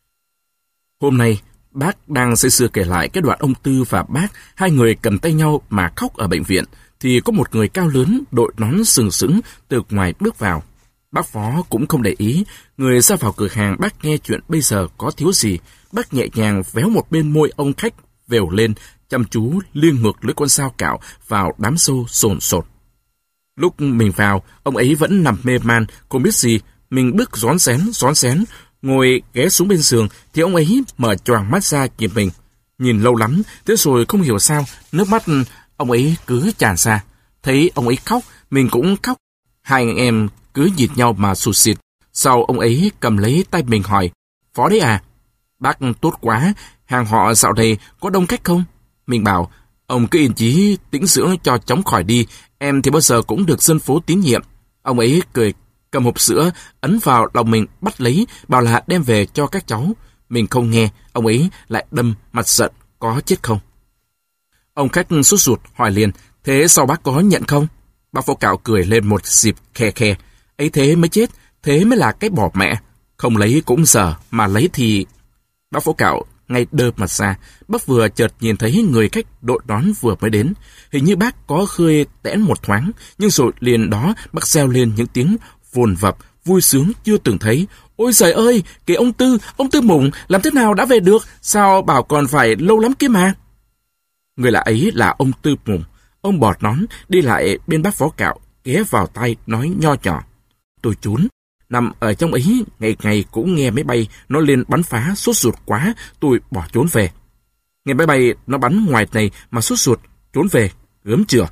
Hôm nay, bác đang say sưa kể lại cái đoạn ông Tư và bác, hai người cầm tay nhau mà khóc ở bệnh viện, thì có một người cao lớn, đội nón sừng sững từ ngoài bước vào. Bác Phó cũng không để ý, người ra vào cửa hàng bác nghe chuyện bây giờ có thiếu gì. Bác nhẹ nhàng véo một bên môi ông khách vèo lên, chăm chú liêng ngược lưỡi con dao cạo vào đám sâu sồn sột. Lúc mình vào, ông ấy vẫn nằm mê man, không biết gì. Mình bước rón rén, rón rén, ngồi ghé xuống bên giường, thì ông ấy mở choàng mắt ra kịp mình. Nhìn lâu lắm, thế rồi không hiểu sao, nước mắt ông ấy cứ tràn ra. Thấy ông ấy khóc, mình cũng khóc. Hai anh em cứ nhìn nhau mà sụt sịt. Sau ông ấy cầm lấy tay mình hỏi, Phó đấy à? Bác tốt quá, hàng họ dạo này có đông khách không? Mình bảo, ông cứ yên chí tĩnh dưỡng cho chóng khỏi đi, em thì bao giờ cũng được dân phố tín nhiệm. Ông ấy cười, cầm hộp sữa, ấn vào lòng mình bắt lấy, bảo là đem về cho các cháu. Mình không nghe, ông ấy lại đâm mặt giận, có chết không? Ông khách sốt ruột hỏi liền, thế sao bác có nhận không? Bác Phó Cạo cười lên một dịp khe khe, ấy thế mới chết, thế mới là cái bỏ mẹ. Không lấy cũng dở, mà lấy thì... Bác Phó Cạo ngay đơ mặt ra, bác vừa chợt nhìn thấy người khách đội nón vừa mới đến. Hình như bác có khơi tẽn một thoáng, nhưng rồi liền đó bác reo lên những tiếng vồn vập, vui sướng chưa từng thấy. Ôi trời ơi, kìa ông Tư, ông Tư Mùng, làm thế nào đã về được, sao bảo còn phải lâu lắm kia mà. Người lạ ấy là ông Tư Mùng. Ông bọt nón đi lại bên bác Phó Cạo, ghé vào tay nói nho nhỏ. Tôi trốn, nằm ở trong ấy, ngày ngày cũng nghe máy bay nó lên bắn phá, sốt ruột quá, tôi bỏ trốn về. Nghe máy bay nó bắn ngoài này mà sốt ruột, trốn về, gớm chừa.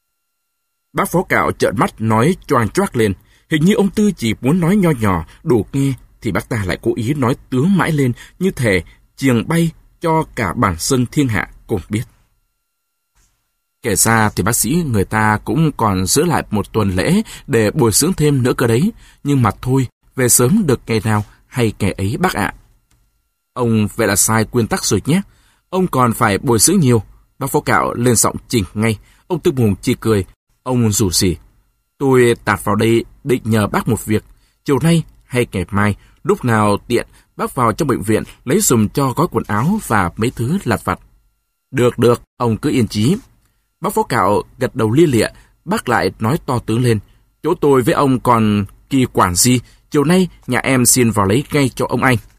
Bác Phó Cạo trợn mắt nói choang choác lên. Hình như ông Tư chỉ muốn nói nho nhỏ, đủ nghe, thì bác ta lại cố ý nói tướng mãi lên, như thể chiềng bay cho cả bản dân thiên hạ cùng biết. Kể ra thì bác sĩ người ta cũng còn giữ lại một tuần lễ để bồi dưỡng thêm nữa cơ đấy. Nhưng mà thôi, về sớm được ngày nào hay ngày ấy bác ạ. Ông vậy là sai nguyên tắc rồi nhé. Ông còn phải bồi dưỡng nhiều. Bác Phó Cạo lên giọng chỉnh ngay. Ông Tư Mùng chỉ cười. Ông rủ gì? Tôi tạt vào đây định nhờ bác một việc. Chiều nay hay ngày mai, lúc nào tiện, bác vào trong bệnh viện lấy dùm cho gói quần áo và mấy thứ lặt vặt. Được, được, ông cứ yên chí. Bác Phó Cạo gật đầu lia lịa, bác lại nói to tướng lên. Chỗ tôi với ông còn kỳ quản gì, chiều nay nhà em xin vào lấy ngay cho ông anh.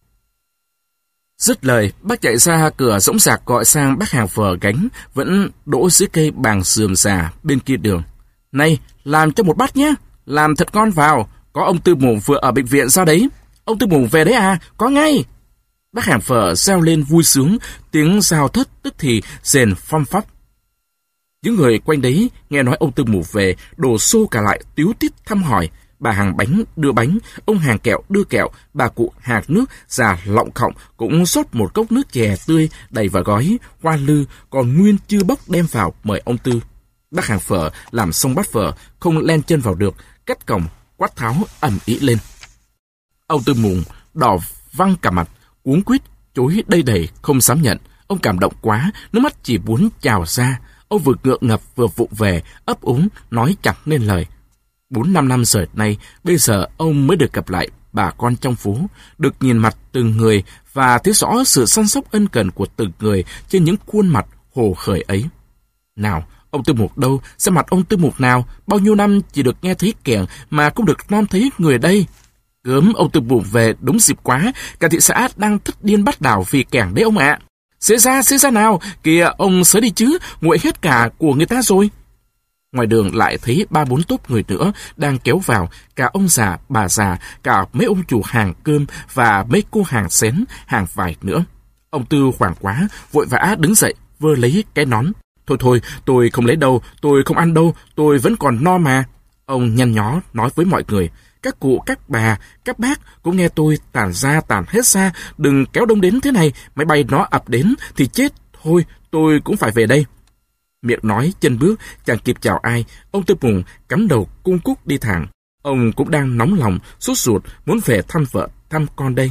Dứt lời, bác chạy ra cửa dõng dạc gọi sang bác hàng phở gánh, vẫn đỗ dưới cây bàng sườm già bên kia đường. Này, làm cho một bát nhé, làm thật ngon vào, có ông Tư Mùng vừa ở bệnh viện ra đấy. Ông Tư Mùng về đấy à, có ngay. Bác hàng phở reo lên vui sướng, tiếng rào thất tức thì rền phong phóc. Những người quanh đấy nghe nói ông Tư Mùng về, đổ xô cả lại tíu tít thăm hỏi. Bà hàng bánh đưa bánh, ông hàng kẹo đưa kẹo, bà cụ hàng nước già lọng khọng cũng rót một cốc nước chè tươi đầy vào gói, hoa lư còn nguyên chưa bốc đem vào mời ông Tư. Bác hàng phở làm xong bát phở, không len chân vào được, cắt cổng, quát tháo ầm ĩ lên. Ông Tư Mùng đỏ văng cả mặt, cuống quýt, chối đầy đầy không dám nhận. Ông cảm động quá, nước mắt chỉ muốn trào ra. Ông vừa ngượng ngập vừa vụng về, ấp úng, nói chẳng nên lời. Bốn năm năm rồi nay, bây giờ ông mới được gặp lại bà con trong phố, được nhìn mặt từng người và thấy rõ sự săn sóc ân cần của từng người trên những khuôn mặt hồ khởi ấy. Nào, ông Tư Mục đâu? Xem mặt ông Tư Mục nào? Bao nhiêu năm chỉ được nghe thấy kẻng mà không được non thấy người đây. Gớm, ông Tư Mục về đúng dịp quá, cả thị xã đang thất điên bắt đảo vì kẻng đấy ông ạ. Xế ra, xế ra nào, kìa ông sớ đi chứ, nguội hết cả của người ta rồi. Ngoài đường lại thấy ba bốn tốp người nữa đang kéo vào, cả ông già, bà già, cả mấy ông chủ hàng cơm và mấy cô hàng xén, hàng vải nữa. Ông Tư hoảng quá, vội vã đứng dậy, vơ lấy cái nón. Thôi thôi, tôi không lấy đâu, tôi không ăn đâu, tôi vẫn còn no mà. Ông nhăn nhó nói với mọi người. Các cụ, các bà, các bác cũng nghe tôi tản ra tản hết ra, đừng kéo đông đến thế này, máy bay nó ập đến thì chết. Thôi, tôi cũng phải về đây. Miệng nói, chân bước, chẳng kịp chào ai, ông Tư Mục cắm đầu cung cúc đi thẳng. Ông cũng đang nóng lòng, sốt ruột, muốn về thăm vợ, thăm con đây.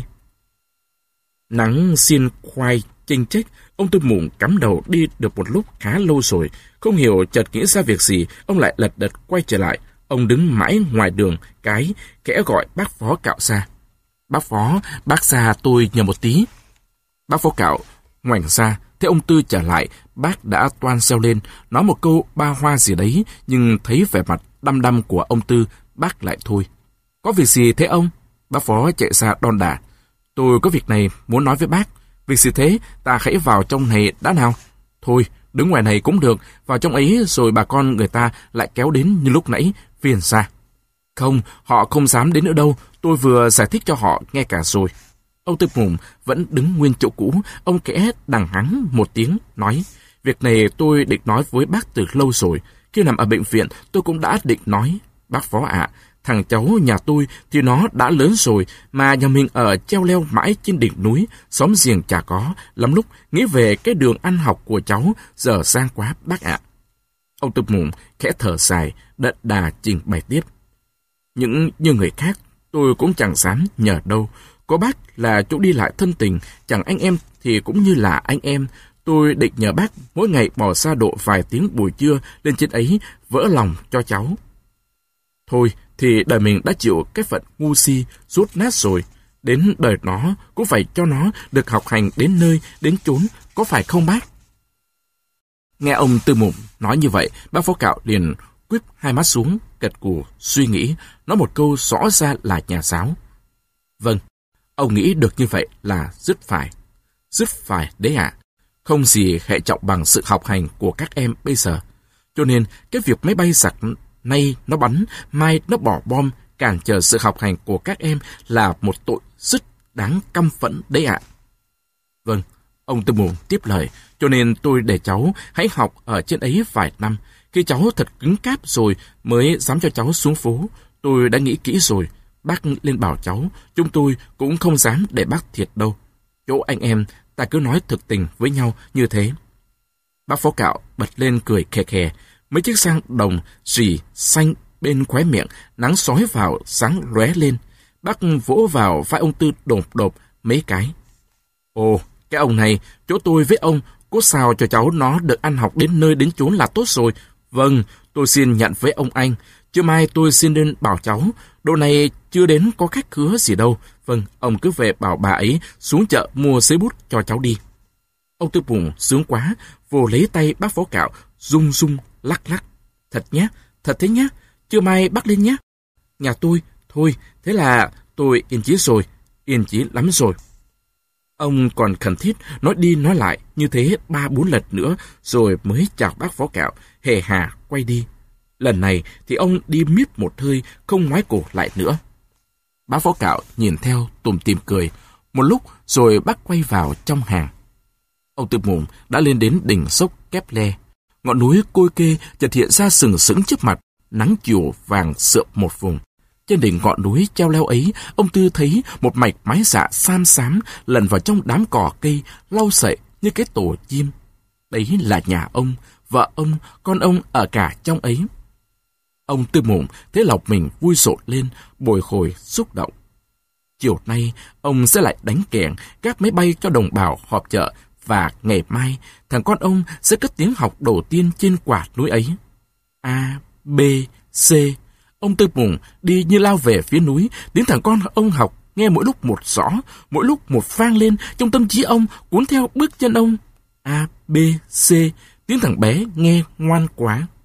Nắng xiên khoai chênh chếch, ông Tư Mục cắm đầu đi được một lúc khá lâu rồi. Không hiểu chợt nghĩ ra việc gì, ông lại lật đật quay trở lại. Ông đứng mãi ngoài đường, cái, kẽ gọi bác Phó Cạo ra. Bác Phó, bác ra tôi nhờ một tí. Bác Phó Cạo ngoảnh ra, thấy ông Tư trở lại, bác đã toan reo lên, nói một câu ba hoa gì đấy, nhưng thấy vẻ mặt đăm đăm của ông Tư, bác lại thôi. Có việc gì thế ông? Bác Phó chạy ra đon đả. Tôi có việc này muốn nói với bác. Việc gì thế? Ta hãy vào trong này đã nào. Thôi, đứng ngoài này cũng được, vào trong ấy rồi bà con người ta lại kéo đến như lúc nãy, phiền xa. Không, họ không dám đến nữa đâu, tôi vừa giải thích cho họ nghe cả rồi. Ông Tư Mục vẫn đứng nguyên chỗ cũ, ông kẽ đằng hắng một tiếng, nói, việc này tôi định nói với bác từ lâu rồi, khi nằm ở bệnh viện tôi cũng đã định nói. Bác Phó ạ, à, thằng cháu nhà tôi thì nó đã lớn rồi, mà nhà mình ở treo leo mãi trên đỉnh núi, xóm giềng chả có, lắm lúc nghĩ về cái đường ăn học của cháu, giờ sang quá bác ạ. À. Ông Tư Mục khẽ thở dài, đận đà trình bày tiếp. Những như người khác, tôi cũng chẳng dám nhờ đâu. Có bác là chỗ đi lại thân tình, chẳng anh em thì cũng như là anh em. Tôi định nhờ bác mỗi ngày bỏ ra độ vài tiếng buổi trưa lên trên ấy vỡ lòng cho cháu. Thôi thì đời mình đã chịu cái phận ngu si, rốt nát rồi. Đến đời nó cũng phải cho nó được học hành đến nơi, đến chốn, có phải không bác? Nghe ông Tư Mục nói như vậy, bác Phó Cạo liền quýp hai mắt xuống, gật gù suy nghĩ, nói một câu rõ ra là nhà giáo. Vâng, ông nghĩ được như vậy là dứt phải. Dứt phải đấy ạ. À. Không gì hệ trọng bằng sự học hành của các em bây giờ. Cho nên cái việc máy bay giặc nay nó bắn, mai nó bỏ bom, cản trở sự học hành của các em là một tội rất đáng căm phẫn đấy ạ. À. Vâng, ông Tư Mục tiếp lời, cho nên tôi để cháu hãy học ở trên ấy vài năm. Khi cháu thật cứng cáp rồi mới dám cho cháu xuống phố. Tôi đã nghĩ kỹ rồi. Bác lên bảo cháu, chúng tôi cũng không dám để bác thiệt đâu. Chỗ anh em, ta cứ nói thực tình với nhau như thế. Bác Phó Cạo bật lên cười khè khè. Mấy chiếc sang đồng rỉ xanh bên khóe miệng, nắng sói vào sáng lóe lên. Bác vỗ vào vai ông Tư đột đột mấy cái. Ồ, cái ông này, chỗ tôi với ông, có sao cho cháu nó được ăn học đến nơi đến chốn là tốt rồi. Vâng, tôi xin nhận với ông anh. Chưa mai tôi xin lên bảo cháu, độ này chưa đến có khách khứa gì đâu. Vâng, ông cứ về bảo bà ấy xuống chợ mua giấy bút cho cháu đi. Ông Tư Mục sướng quá, vồ lấy tay bác Phó Cạo, rung rung, lắc lắc. Thật nhé, thật thế nhé, chưa mai bác lên nhé. Nhà tôi, thôi, thế là tôi yên chí rồi, yên chí lắm rồi. Ông còn khẩn thiết nói đi nói lại như thế ba bốn lần nữa rồi mới chào bác Phó Cạo, hề hà quay đi. Lần này thì ông đi miết một hơi, không ngoái cổ lại nữa. Bác Phó Cạo nhìn theo tủm tỉm cười, một lúc rồi bác quay vào trong hàng. Ông Tư Mục đã lên đến đỉnh dốc Kép Le. Ngọn núi Côi Kê chợt hiện ra sừng sững trước mặt, nắng chiều vàng sượm một vùng. Trên đỉnh ngọn núi treo leo ấy, ông Tư thấy một mạch mái dạ xám xám lần vào trong đám cỏ cây, lau sậy như cái tổ chim. Đấy là nhà ông, vợ ông, con ông ở cả trong ấy. Ông Tư Mục thấy lòng mình vui rộn lên, bồi hồi xúc động. Chiều nay, ông sẽ lại đánh kèn các máy bay cho đồng bào họp chợ, và ngày mai, thằng con ông sẽ cất tiếng học đầu tiên trên quả núi ấy. A, B, C. Ông Tư Mùng đi như lao về phía núi, tiếng thằng con ông học nghe mỗi lúc một rõ, mỗi lúc một vang lên trong tâm trí ông, cuốn theo bước chân ông. A, B, C, tiếng thằng bé nghe ngoan quá.